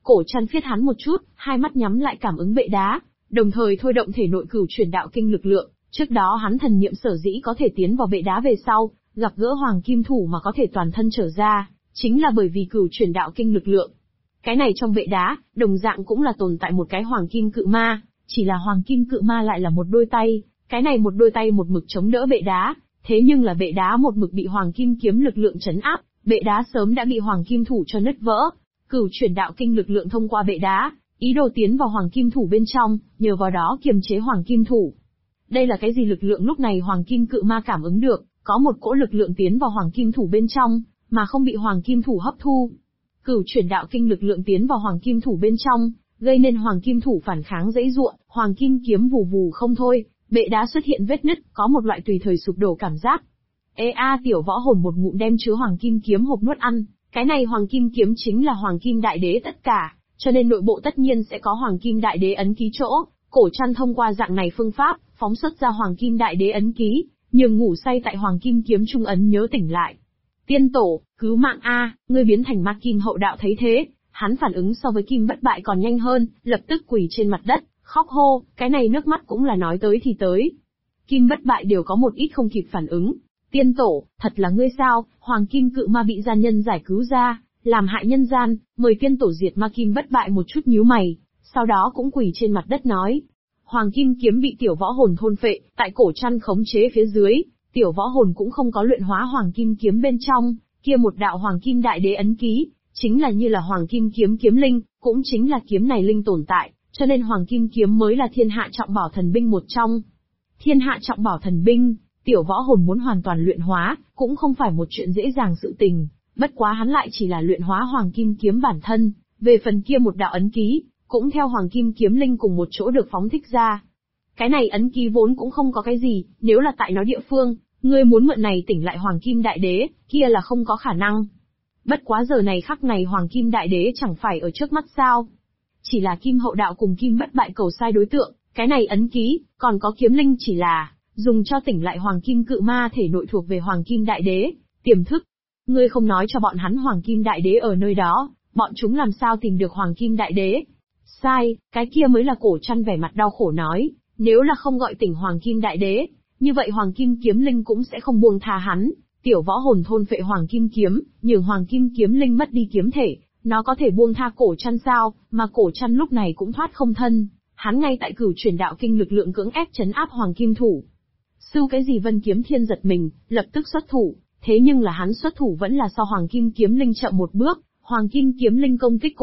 Cổ Trăn phiết hắn một chút, hai mắt nhắm lại cảm ứng bệ đá, đồng thời thôi động thể nội cửu chuyển đạo kinh lực lượng. Trước đó hắn thần niệm sở dĩ có thể tiến vào bệ đá về sau, gặp gỡ hoàng kim thủ mà có thể toàn thân trở ra, chính là bởi vì cửu chuyển đạo kinh lực lượng. Cái này trong bệ đá, đồng dạng cũng là tồn tại một cái hoàng kim cự ma, chỉ là hoàng kim cự ma lại là một đôi tay, cái này một đôi tay một mực chống đỡ bệ đá, thế nhưng là bệ đá một mực bị hoàng kim kiếm lực lượng trấn áp, bệ đá sớm đã bị hoàng kim thủ cho nứt vỡ. Cửu chuyển đạo kinh lực lượng thông qua bệ đá, ý đồ tiến vào hoàng kim thủ bên trong, nhờ vào đó kiềm chế hoàng kim thủ. Đây là cái gì lực lượng lúc này hoàng kim cự ma cảm ứng được, có một cỗ lực lượng tiến vào hoàng kim thủ bên trong, mà không bị hoàng kim thủ hấp thu. Cửu chuyển đạo kinh lực lượng tiến vào hoàng kim thủ bên trong, gây nên hoàng kim thủ phản kháng dãy ruộng, hoàng kim kiếm vù vù không thôi, bệ đá xuất hiện vết nứt, có một loại tùy thời sụp đổ cảm giác. Tiểu võ hồn một ngụm đem chứa hoàng kim kiếm hộp nuốt ăn, cái này hoàng kim kiếm chính là hoàng kim đại đế tất cả, cho nên nội bộ tất nhiên sẽ có hoàng kim đại đế ấn ký chỗ. Cổ Trăn thông qua dạng này phương pháp, phóng xuất ra hoàng kim đại đế ấn ký, nhường ngủ say tại hoàng kim kiếm trung ấn nhớ tỉnh lại. Tiên tổ, cứu mạng a, ngươi biến thành ma kim hậu đạo thấy thế, hắn phản ứng so với kim bất bại còn nhanh hơn, lập tức quỳ trên mặt đất, khóc hô, cái này nước mắt cũng là nói tới thì tới. Kim bất bại đều có một ít không kịp phản ứng. Tiên tổ, thật là ngươi sao, hoàng kim cự ma bị gian nhân giải cứu ra, làm hại nhân gian, mời tiên tổ diệt ma. Kim bất bại một chút nhíu mày, sau đó cũng quỳ trên mặt đất nói. Hoàng kim kiếm bị tiểu võ hồn thôn phệ, tại Cổ Trăn khống chế phía dưới, tiểu võ hồn cũng không có luyện hóa hoàng kim kiếm bên trong, kia một đạo hoàng kim đại đế ấn ký, chính là như là hoàng kim kiếm kiếm linh, cũng chính là kiếm này linh tồn tại, cho nên hoàng kim kiếm mới là thiên hạ trọng bảo thần binh một trong. Thiên hạ trọng bảo thần binh, tiểu võ hồn muốn hoàn toàn luyện hóa, cũng không phải một chuyện dễ dàng sự tình, bất quá hắn lại chỉ là luyện hóa hoàng kim kiếm bản thân, về phần kia một đạo ấn ký, cũng theo hoàng kim kiếm linh cùng một chỗ được phóng thích ra. Cái này ấn ký vốn cũng không có cái gì, nếu là tại nó địa phương, ngươi muốn mượn này tỉnh lại hoàng kim đại đế, kia là không có khả năng. Bất quá giờ này khắc này hoàng kim đại đế chẳng phải ở trước mắt sao? Chỉ là kim hậu đạo cùng kim bất bại cầu sai đối tượng, cái này ấn ký, còn có kiếm linh chỉ là dùng cho tỉnh lại hoàng kim cự ma thể nội thuộc về hoàng kim đại đế, tiềm thức. Ngươi không nói cho bọn hắn hoàng kim đại đế ở nơi đó, bọn chúng làm sao tìm được hoàng kim đại đế? Sai, cái kia mới là Cổ Trăn vẻ mặt đau khổ nói, nếu là không gọi tỉnh hoàng kim đại đế, như vậy hoàng kim kiếm linh cũng sẽ không buông tha hắn. Tiểu võ hồn thôn phệ hoàng kim kiếm, nhường hoàng kim kiếm linh mất đi kiếm thể, nó có thể buông tha Cổ Trăn sao? Mà Cổ Trăn lúc này cũng thoát không thân, hắn ngay tại cửu chuyển đạo kinh lực lượng cưỡng ép trấn áp hoàng kim thủ. Sưu cái gì Vân Kiếm Thiên giật mình, lập tức xuất thủ, thế nhưng là hắn xuất thủ vẫn là so hoàng kim kiếm linh chậm một bước, hoàng kim kiếm linh công kích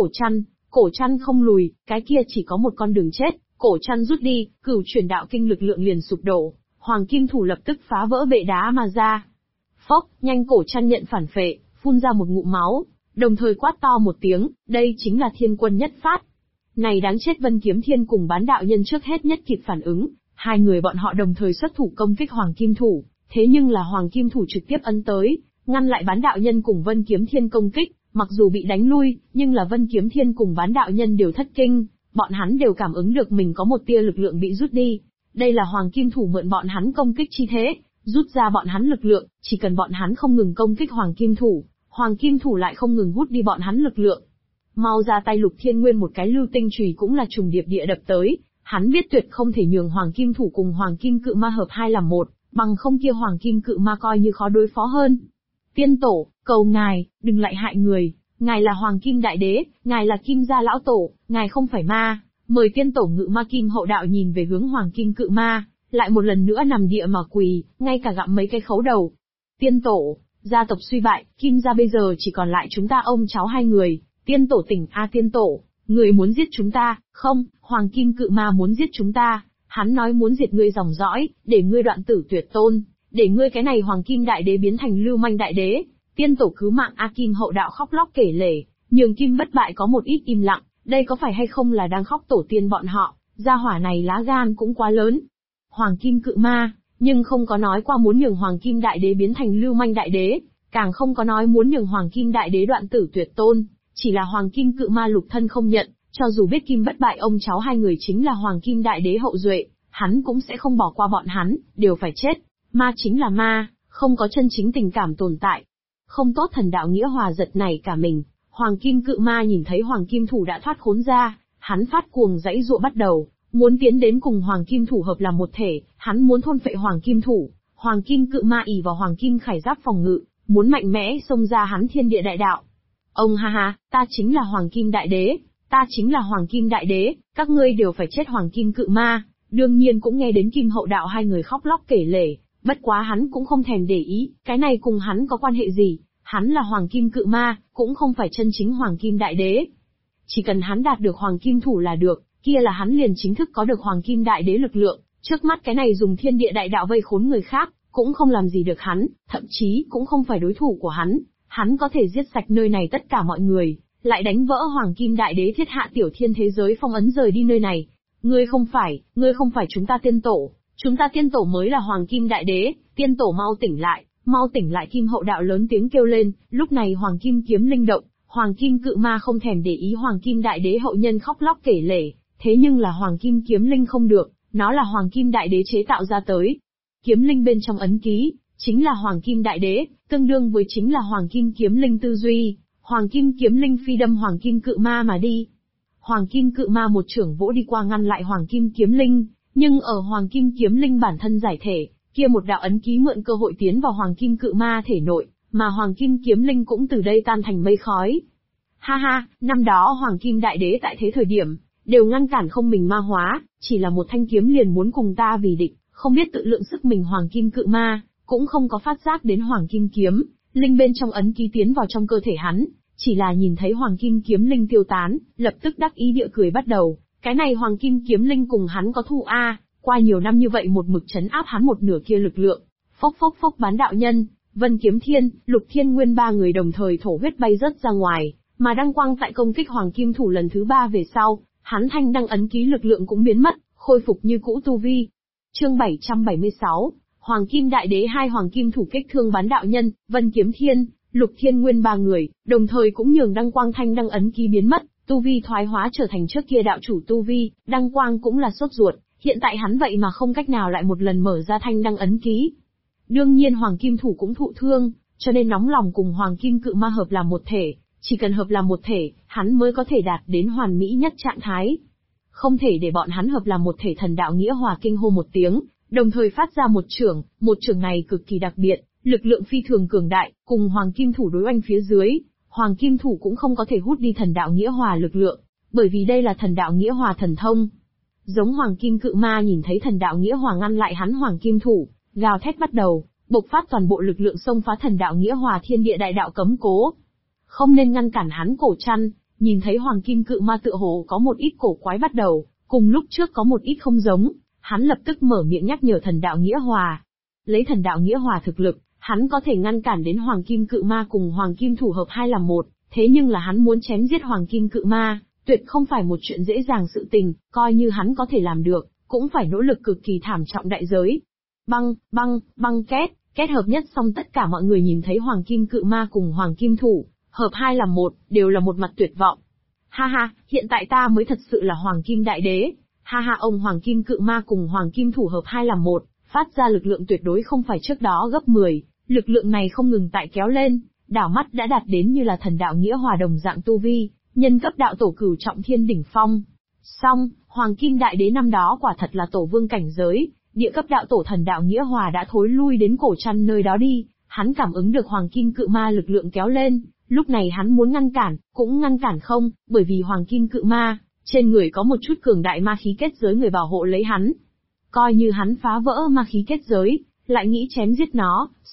Cổ Trăn không lùi, cái kia chỉ có một con đường chết, Cổ Trăn rút đi, cửu chuyển đạo kinh lực lượng liền sụp đổ, hoàng kim thủ lập tức phá vỡ bệ đá mà ra. Phốc, nhanh Cổ Trăn nhận phản phệ, phun ra một ngụm máu, đồng thời quát to một tiếng, đây chính là thiên quân nhất phát. Này đáng chết. Vân Kiếm Thiên cùng Bán đạo nhân trước hết nhất kịp phản ứng, hai người bọn họ đồng thời xuất thủ công kích hoàng kim thủ, thế nhưng là hoàng kim thủ trực tiếp ấn tới, ngăn lại Bán đạo nhân cùng Vân Kiếm Thiên công kích, mặc dù bị đánh lui, nhưng là Vân Kiếm Thiên cùng Bán đạo nhân đều thất kinh, bọn hắn đều cảm ứng được mình có một tia lực lượng bị rút đi. Đây là hoàng kim thủ mượn bọn hắn công kích chi thế, rút ra bọn hắn lực lượng, chỉ cần bọn hắn không ngừng công kích hoàng kim thủ lại không ngừng hút đi bọn hắn lực lượng. Mau ra tay. Lục Thiên Nguyên một cái lưu tinh chùy cũng là trùng điệp địa đập tới, hắn biết tuyệt không thể nhường hoàng kim thủ cùng hoàng kim cự ma hợp hai làm một, bằng không kia hoàng kim cự ma coi như khó đối phó hơn. Tiên tổ, cầu ngài, đừng lại hại người, ngài là hoàng kim đại đế, ngài là kim gia lão tổ, ngài không phải ma, mời tiên tổ ngự ma. Kim hậu đạo nhìn về hướng hoàng kim cự ma, lại một lần nữa nằm địa mà quỳ, ngay cả gặm mấy cái khấu đầu. Tiên tổ, gia tộc suy bại, kim gia bây giờ chỉ còn lại chúng ta ông cháu hai người, tiên tổ tỉnh a. Tiên tổ, người muốn giết chúng ta? Không, hoàng kim cự ma muốn giết chúng ta, hắn nói muốn diệt ngươi dòng dõi, để ngươi đoạn tử tuyệt tôn, để ngươi cái này hoàng kim đại đế biến thành lưu manh đại đế. Tiên tổ cứu mạng a. Kim hậu đạo khóc lóc kể lể, nhường kim bất bại có một ít im lặng, đây có phải hay không là đang khóc tổ tiên bọn họ, gia hỏa này lá gan cũng quá lớn. Hoàng kim cự ma, nhưng không có nói qua muốn nhường hoàng kim đại đế biến thành lưu manh đại đế, càng không có nói muốn nhường hoàng kim đại đế đoạn tử tuyệt tôn, chỉ là hoàng kim cự ma lục thân không nhận, cho dù biết kim bất bại ông cháu hai người chính là hoàng kim đại đế hậu duệ, hắn cũng sẽ không bỏ qua bọn hắn, đều phải chết. Ma chính là ma, không có chân chính tình cảm tồn tại. Không tốt. Thần đạo nghĩa hòa giật nảy cả mình, Hoàng kim cự ma nhìn thấy hoàng kim thủ đã thoát khốn ra, hắn phát cuồng giãy giụa bắt đầu, muốn tiến đến cùng hoàng kim thủ hợp làm một thể, hắn muốn thôn phệ hoàng kim thủ. Hoàng kim cự ma ỷ vào hoàng kim khải giáp phòng ngự, muốn mạnh mẽ xông ra hắn thiên địa đại đạo. Ông ha ha, ta chính là hoàng kim đại đế, ta chính là hoàng kim đại đế, các ngươi đều phải chết. Hoàng kim cự ma, đương nhiên cũng nghe đến Kim Hậu Đạo hai người khóc lóc kể lể, bất quá hắn cũng không thèm để ý, cái này cùng hắn có quan hệ gì, hắn là hoàng kim cự ma, cũng không phải chân chính hoàng kim đại đế. Chỉ cần hắn đạt được hoàng kim thủ là được, kia là hắn liền chính thức có được hoàng kim đại đế lực lượng, trước mắt cái này dùng thiên địa đại đạo vây khốn người khác, cũng không làm gì được hắn, thậm chí cũng không phải đối thủ của hắn có thể giết sạch nơi này tất cả mọi người, lại đánh vỡ hoàng kim đại đế thiết hạ tiểu thiên thế giới phong ấn rời đi nơi này. Ngươi không phải chúng ta tiên tổ mới là hoàng kim đại đế, tiên tổ mau tỉnh lại. Kim Hậu Đạo lớn tiếng kêu lên, lúc này hoàng kim kiếm linh động, hoàng kim cự ma không thèm để ý hoàng kim đại đế hậu nhân khóc lóc kể lể, thế nhưng là hoàng kim kiếm linh không được, nó là hoàng kim đại đế chế tạo ra tới. Kiếm linh bên trong ấn ký, chính là hoàng kim đại đế, tương đương với chính là hoàng kim kiếm linh tư duy, hoàng kim kiếm linh phi đâm hoàng kim cự ma mà đi. Hoàng kim cự ma một chưởng vỗ đi qua ngăn lại hoàng kim kiếm linh, nhưng ở hoàng kim kiếm linh bản thân giải thể, kia một đạo ấn ký mượn cơ hội tiến vào hoàng kim cự ma thể nội, mà hoàng kim kiếm linh cũng từ đây tan thành mây khói. Ha ha, năm đó hoàng kim đại đế tại thế thời điểm, đều ngăn cản không mình ma hóa, chỉ là một thanh kiếm liền muốn cùng ta vì địch, không biết tự lượng sức mình. Hoàng kim cự ma cũng không có phát giác đến hoàng kim kiếm linh bên trong ấn ký tiến vào trong cơ thể hắn, chỉ là nhìn thấy hoàng kim kiếm linh tiêu tán, lập tức đắc ý địa cười bắt đầu, cái này hoàng kim kiếm linh cùng hắn có thù a, qua nhiều năm như vậy một mực trấn áp hắn một nửa kia lực lượng. Phốc phốc phốc, Bán đạo nhân, Vân Kiếm Thiên, Lục Thiên Nguyên ba người đồng thời thổ huyết bay rớt ra ngoài, mà đăng quang tại công kích hoàng kim thủ lần thứ 3 về sau, hắn thanh đăng ấn ký lực lượng cũng biến mất, khôi phục như cũ tu vi. Chương 776, Hoàng Kim Đại Đế hai hoàng kim thủ kích thương Bán đạo nhân, Vân Kiếm Thiên, Lục Thiên Nguyên ba người, đồng thời cũng nhường đăng quang thanh đăng ấn ký biến mất, tu vi thoái hóa trở thành trước kia đạo chủ tu vi. Đăng quang cũng là sốt ruột, hiện tại hắn vậy mà không cách nào lại một lần mở ra thanh đăng ấn ký. Đương nhiên hoàng kim thủ cũng thụ thương, cho nên nóng lòng cùng hoàng kim cự ma hợp làm một thể, chỉ cần hợp làm một thể, hắn mới có thể đạt đến hoàn mỹ nhất trạng thái. Không thể để bọn hắn hợp làm một thể. Thần đạo nghĩa hòa kinh hô một tiếng, đồng thời phát ra một chưởng này cực kỳ đặc biệt, lực lượng phi thường cường đại, cùng hoàng kim thủ đối oanh phía dưới, hoàng kim thủ cũng không có thể hút đi thần đạo nghĩa hòa lực lượng, bởi vì đây là thần đạo nghĩa hòa thần thông. Giống hoàng kim cự ma nhìn thấy thần đạo nghĩa hòa ngăn lại hắn hoàng kim thủ, gào thét bắt đầu, bộc phát toàn bộ lực lượng xông phá thần đạo nghĩa hòa thiên địa đại đạo cấm cố. Không nên ngăn cản hắn. Cổ Trăn nhìn thấy hoàng kim cự ma tựa hồ có một ít cổ quái bắt đầu, cùng lúc trước có một ít không giống, hắn lập tức mở miệng nhắc nhở thần đạo nghĩa hòa. Lấy thần đạo nghĩa hòa thực lực, hắn có thể ngăn cản đến hoàng kim cự ma cùng hoàng kim thủ hợp hai làm một, thế nhưng là hắn muốn chém giết hoàng kim cự ma, tuyệt không phải một chuyện dễ dàng sự tình, coi như hắn có thể làm được, cũng phải nỗ lực cực kỳ thảm trọng đại giới. Băng két hợp nhất xong, tất cả mọi người nhìn thấy hoàng kim cự ma cùng hoàng kim thủ hợp hai làm một, đều là một mặt tuyệt vọng. Ha ha, hiện tại ta mới thật sự là hoàng kim đại đế. Ha ha, ông hoàng kim cự ma cùng hoàng kim thủ hợp hai làm một, phát ra lực lượng tuyệt đối không phải trước đó gấp 10, lực lượng này không ngừng tại kéo lên, đảo mắt đã đạt đến như là thần đạo nghĩa hòa đồng dạng tu vi, nhân cấp đạo tổ cửu trọng thiên đỉnh phong. Song, hoàng kim đại đế năm đó quả thật là tổ vương cảnh giới, địa cấp đạo tổ thần đạo nghĩa hòa đã thối lui đến Cổ Trăn nơi đó đi, hắn cảm ứng được hoàng kim cự ma lực lượng kéo lên, lúc này hắn muốn ngăn cản, cũng ngăn cản không, bởi vì hoàng kim cự ma trên người có một chút cường đại ma khí kết giới người bảo hộ lấy hắn. Coi như hắn phá vỡ ma khí kết giới, lại nghĩ chém giết nó,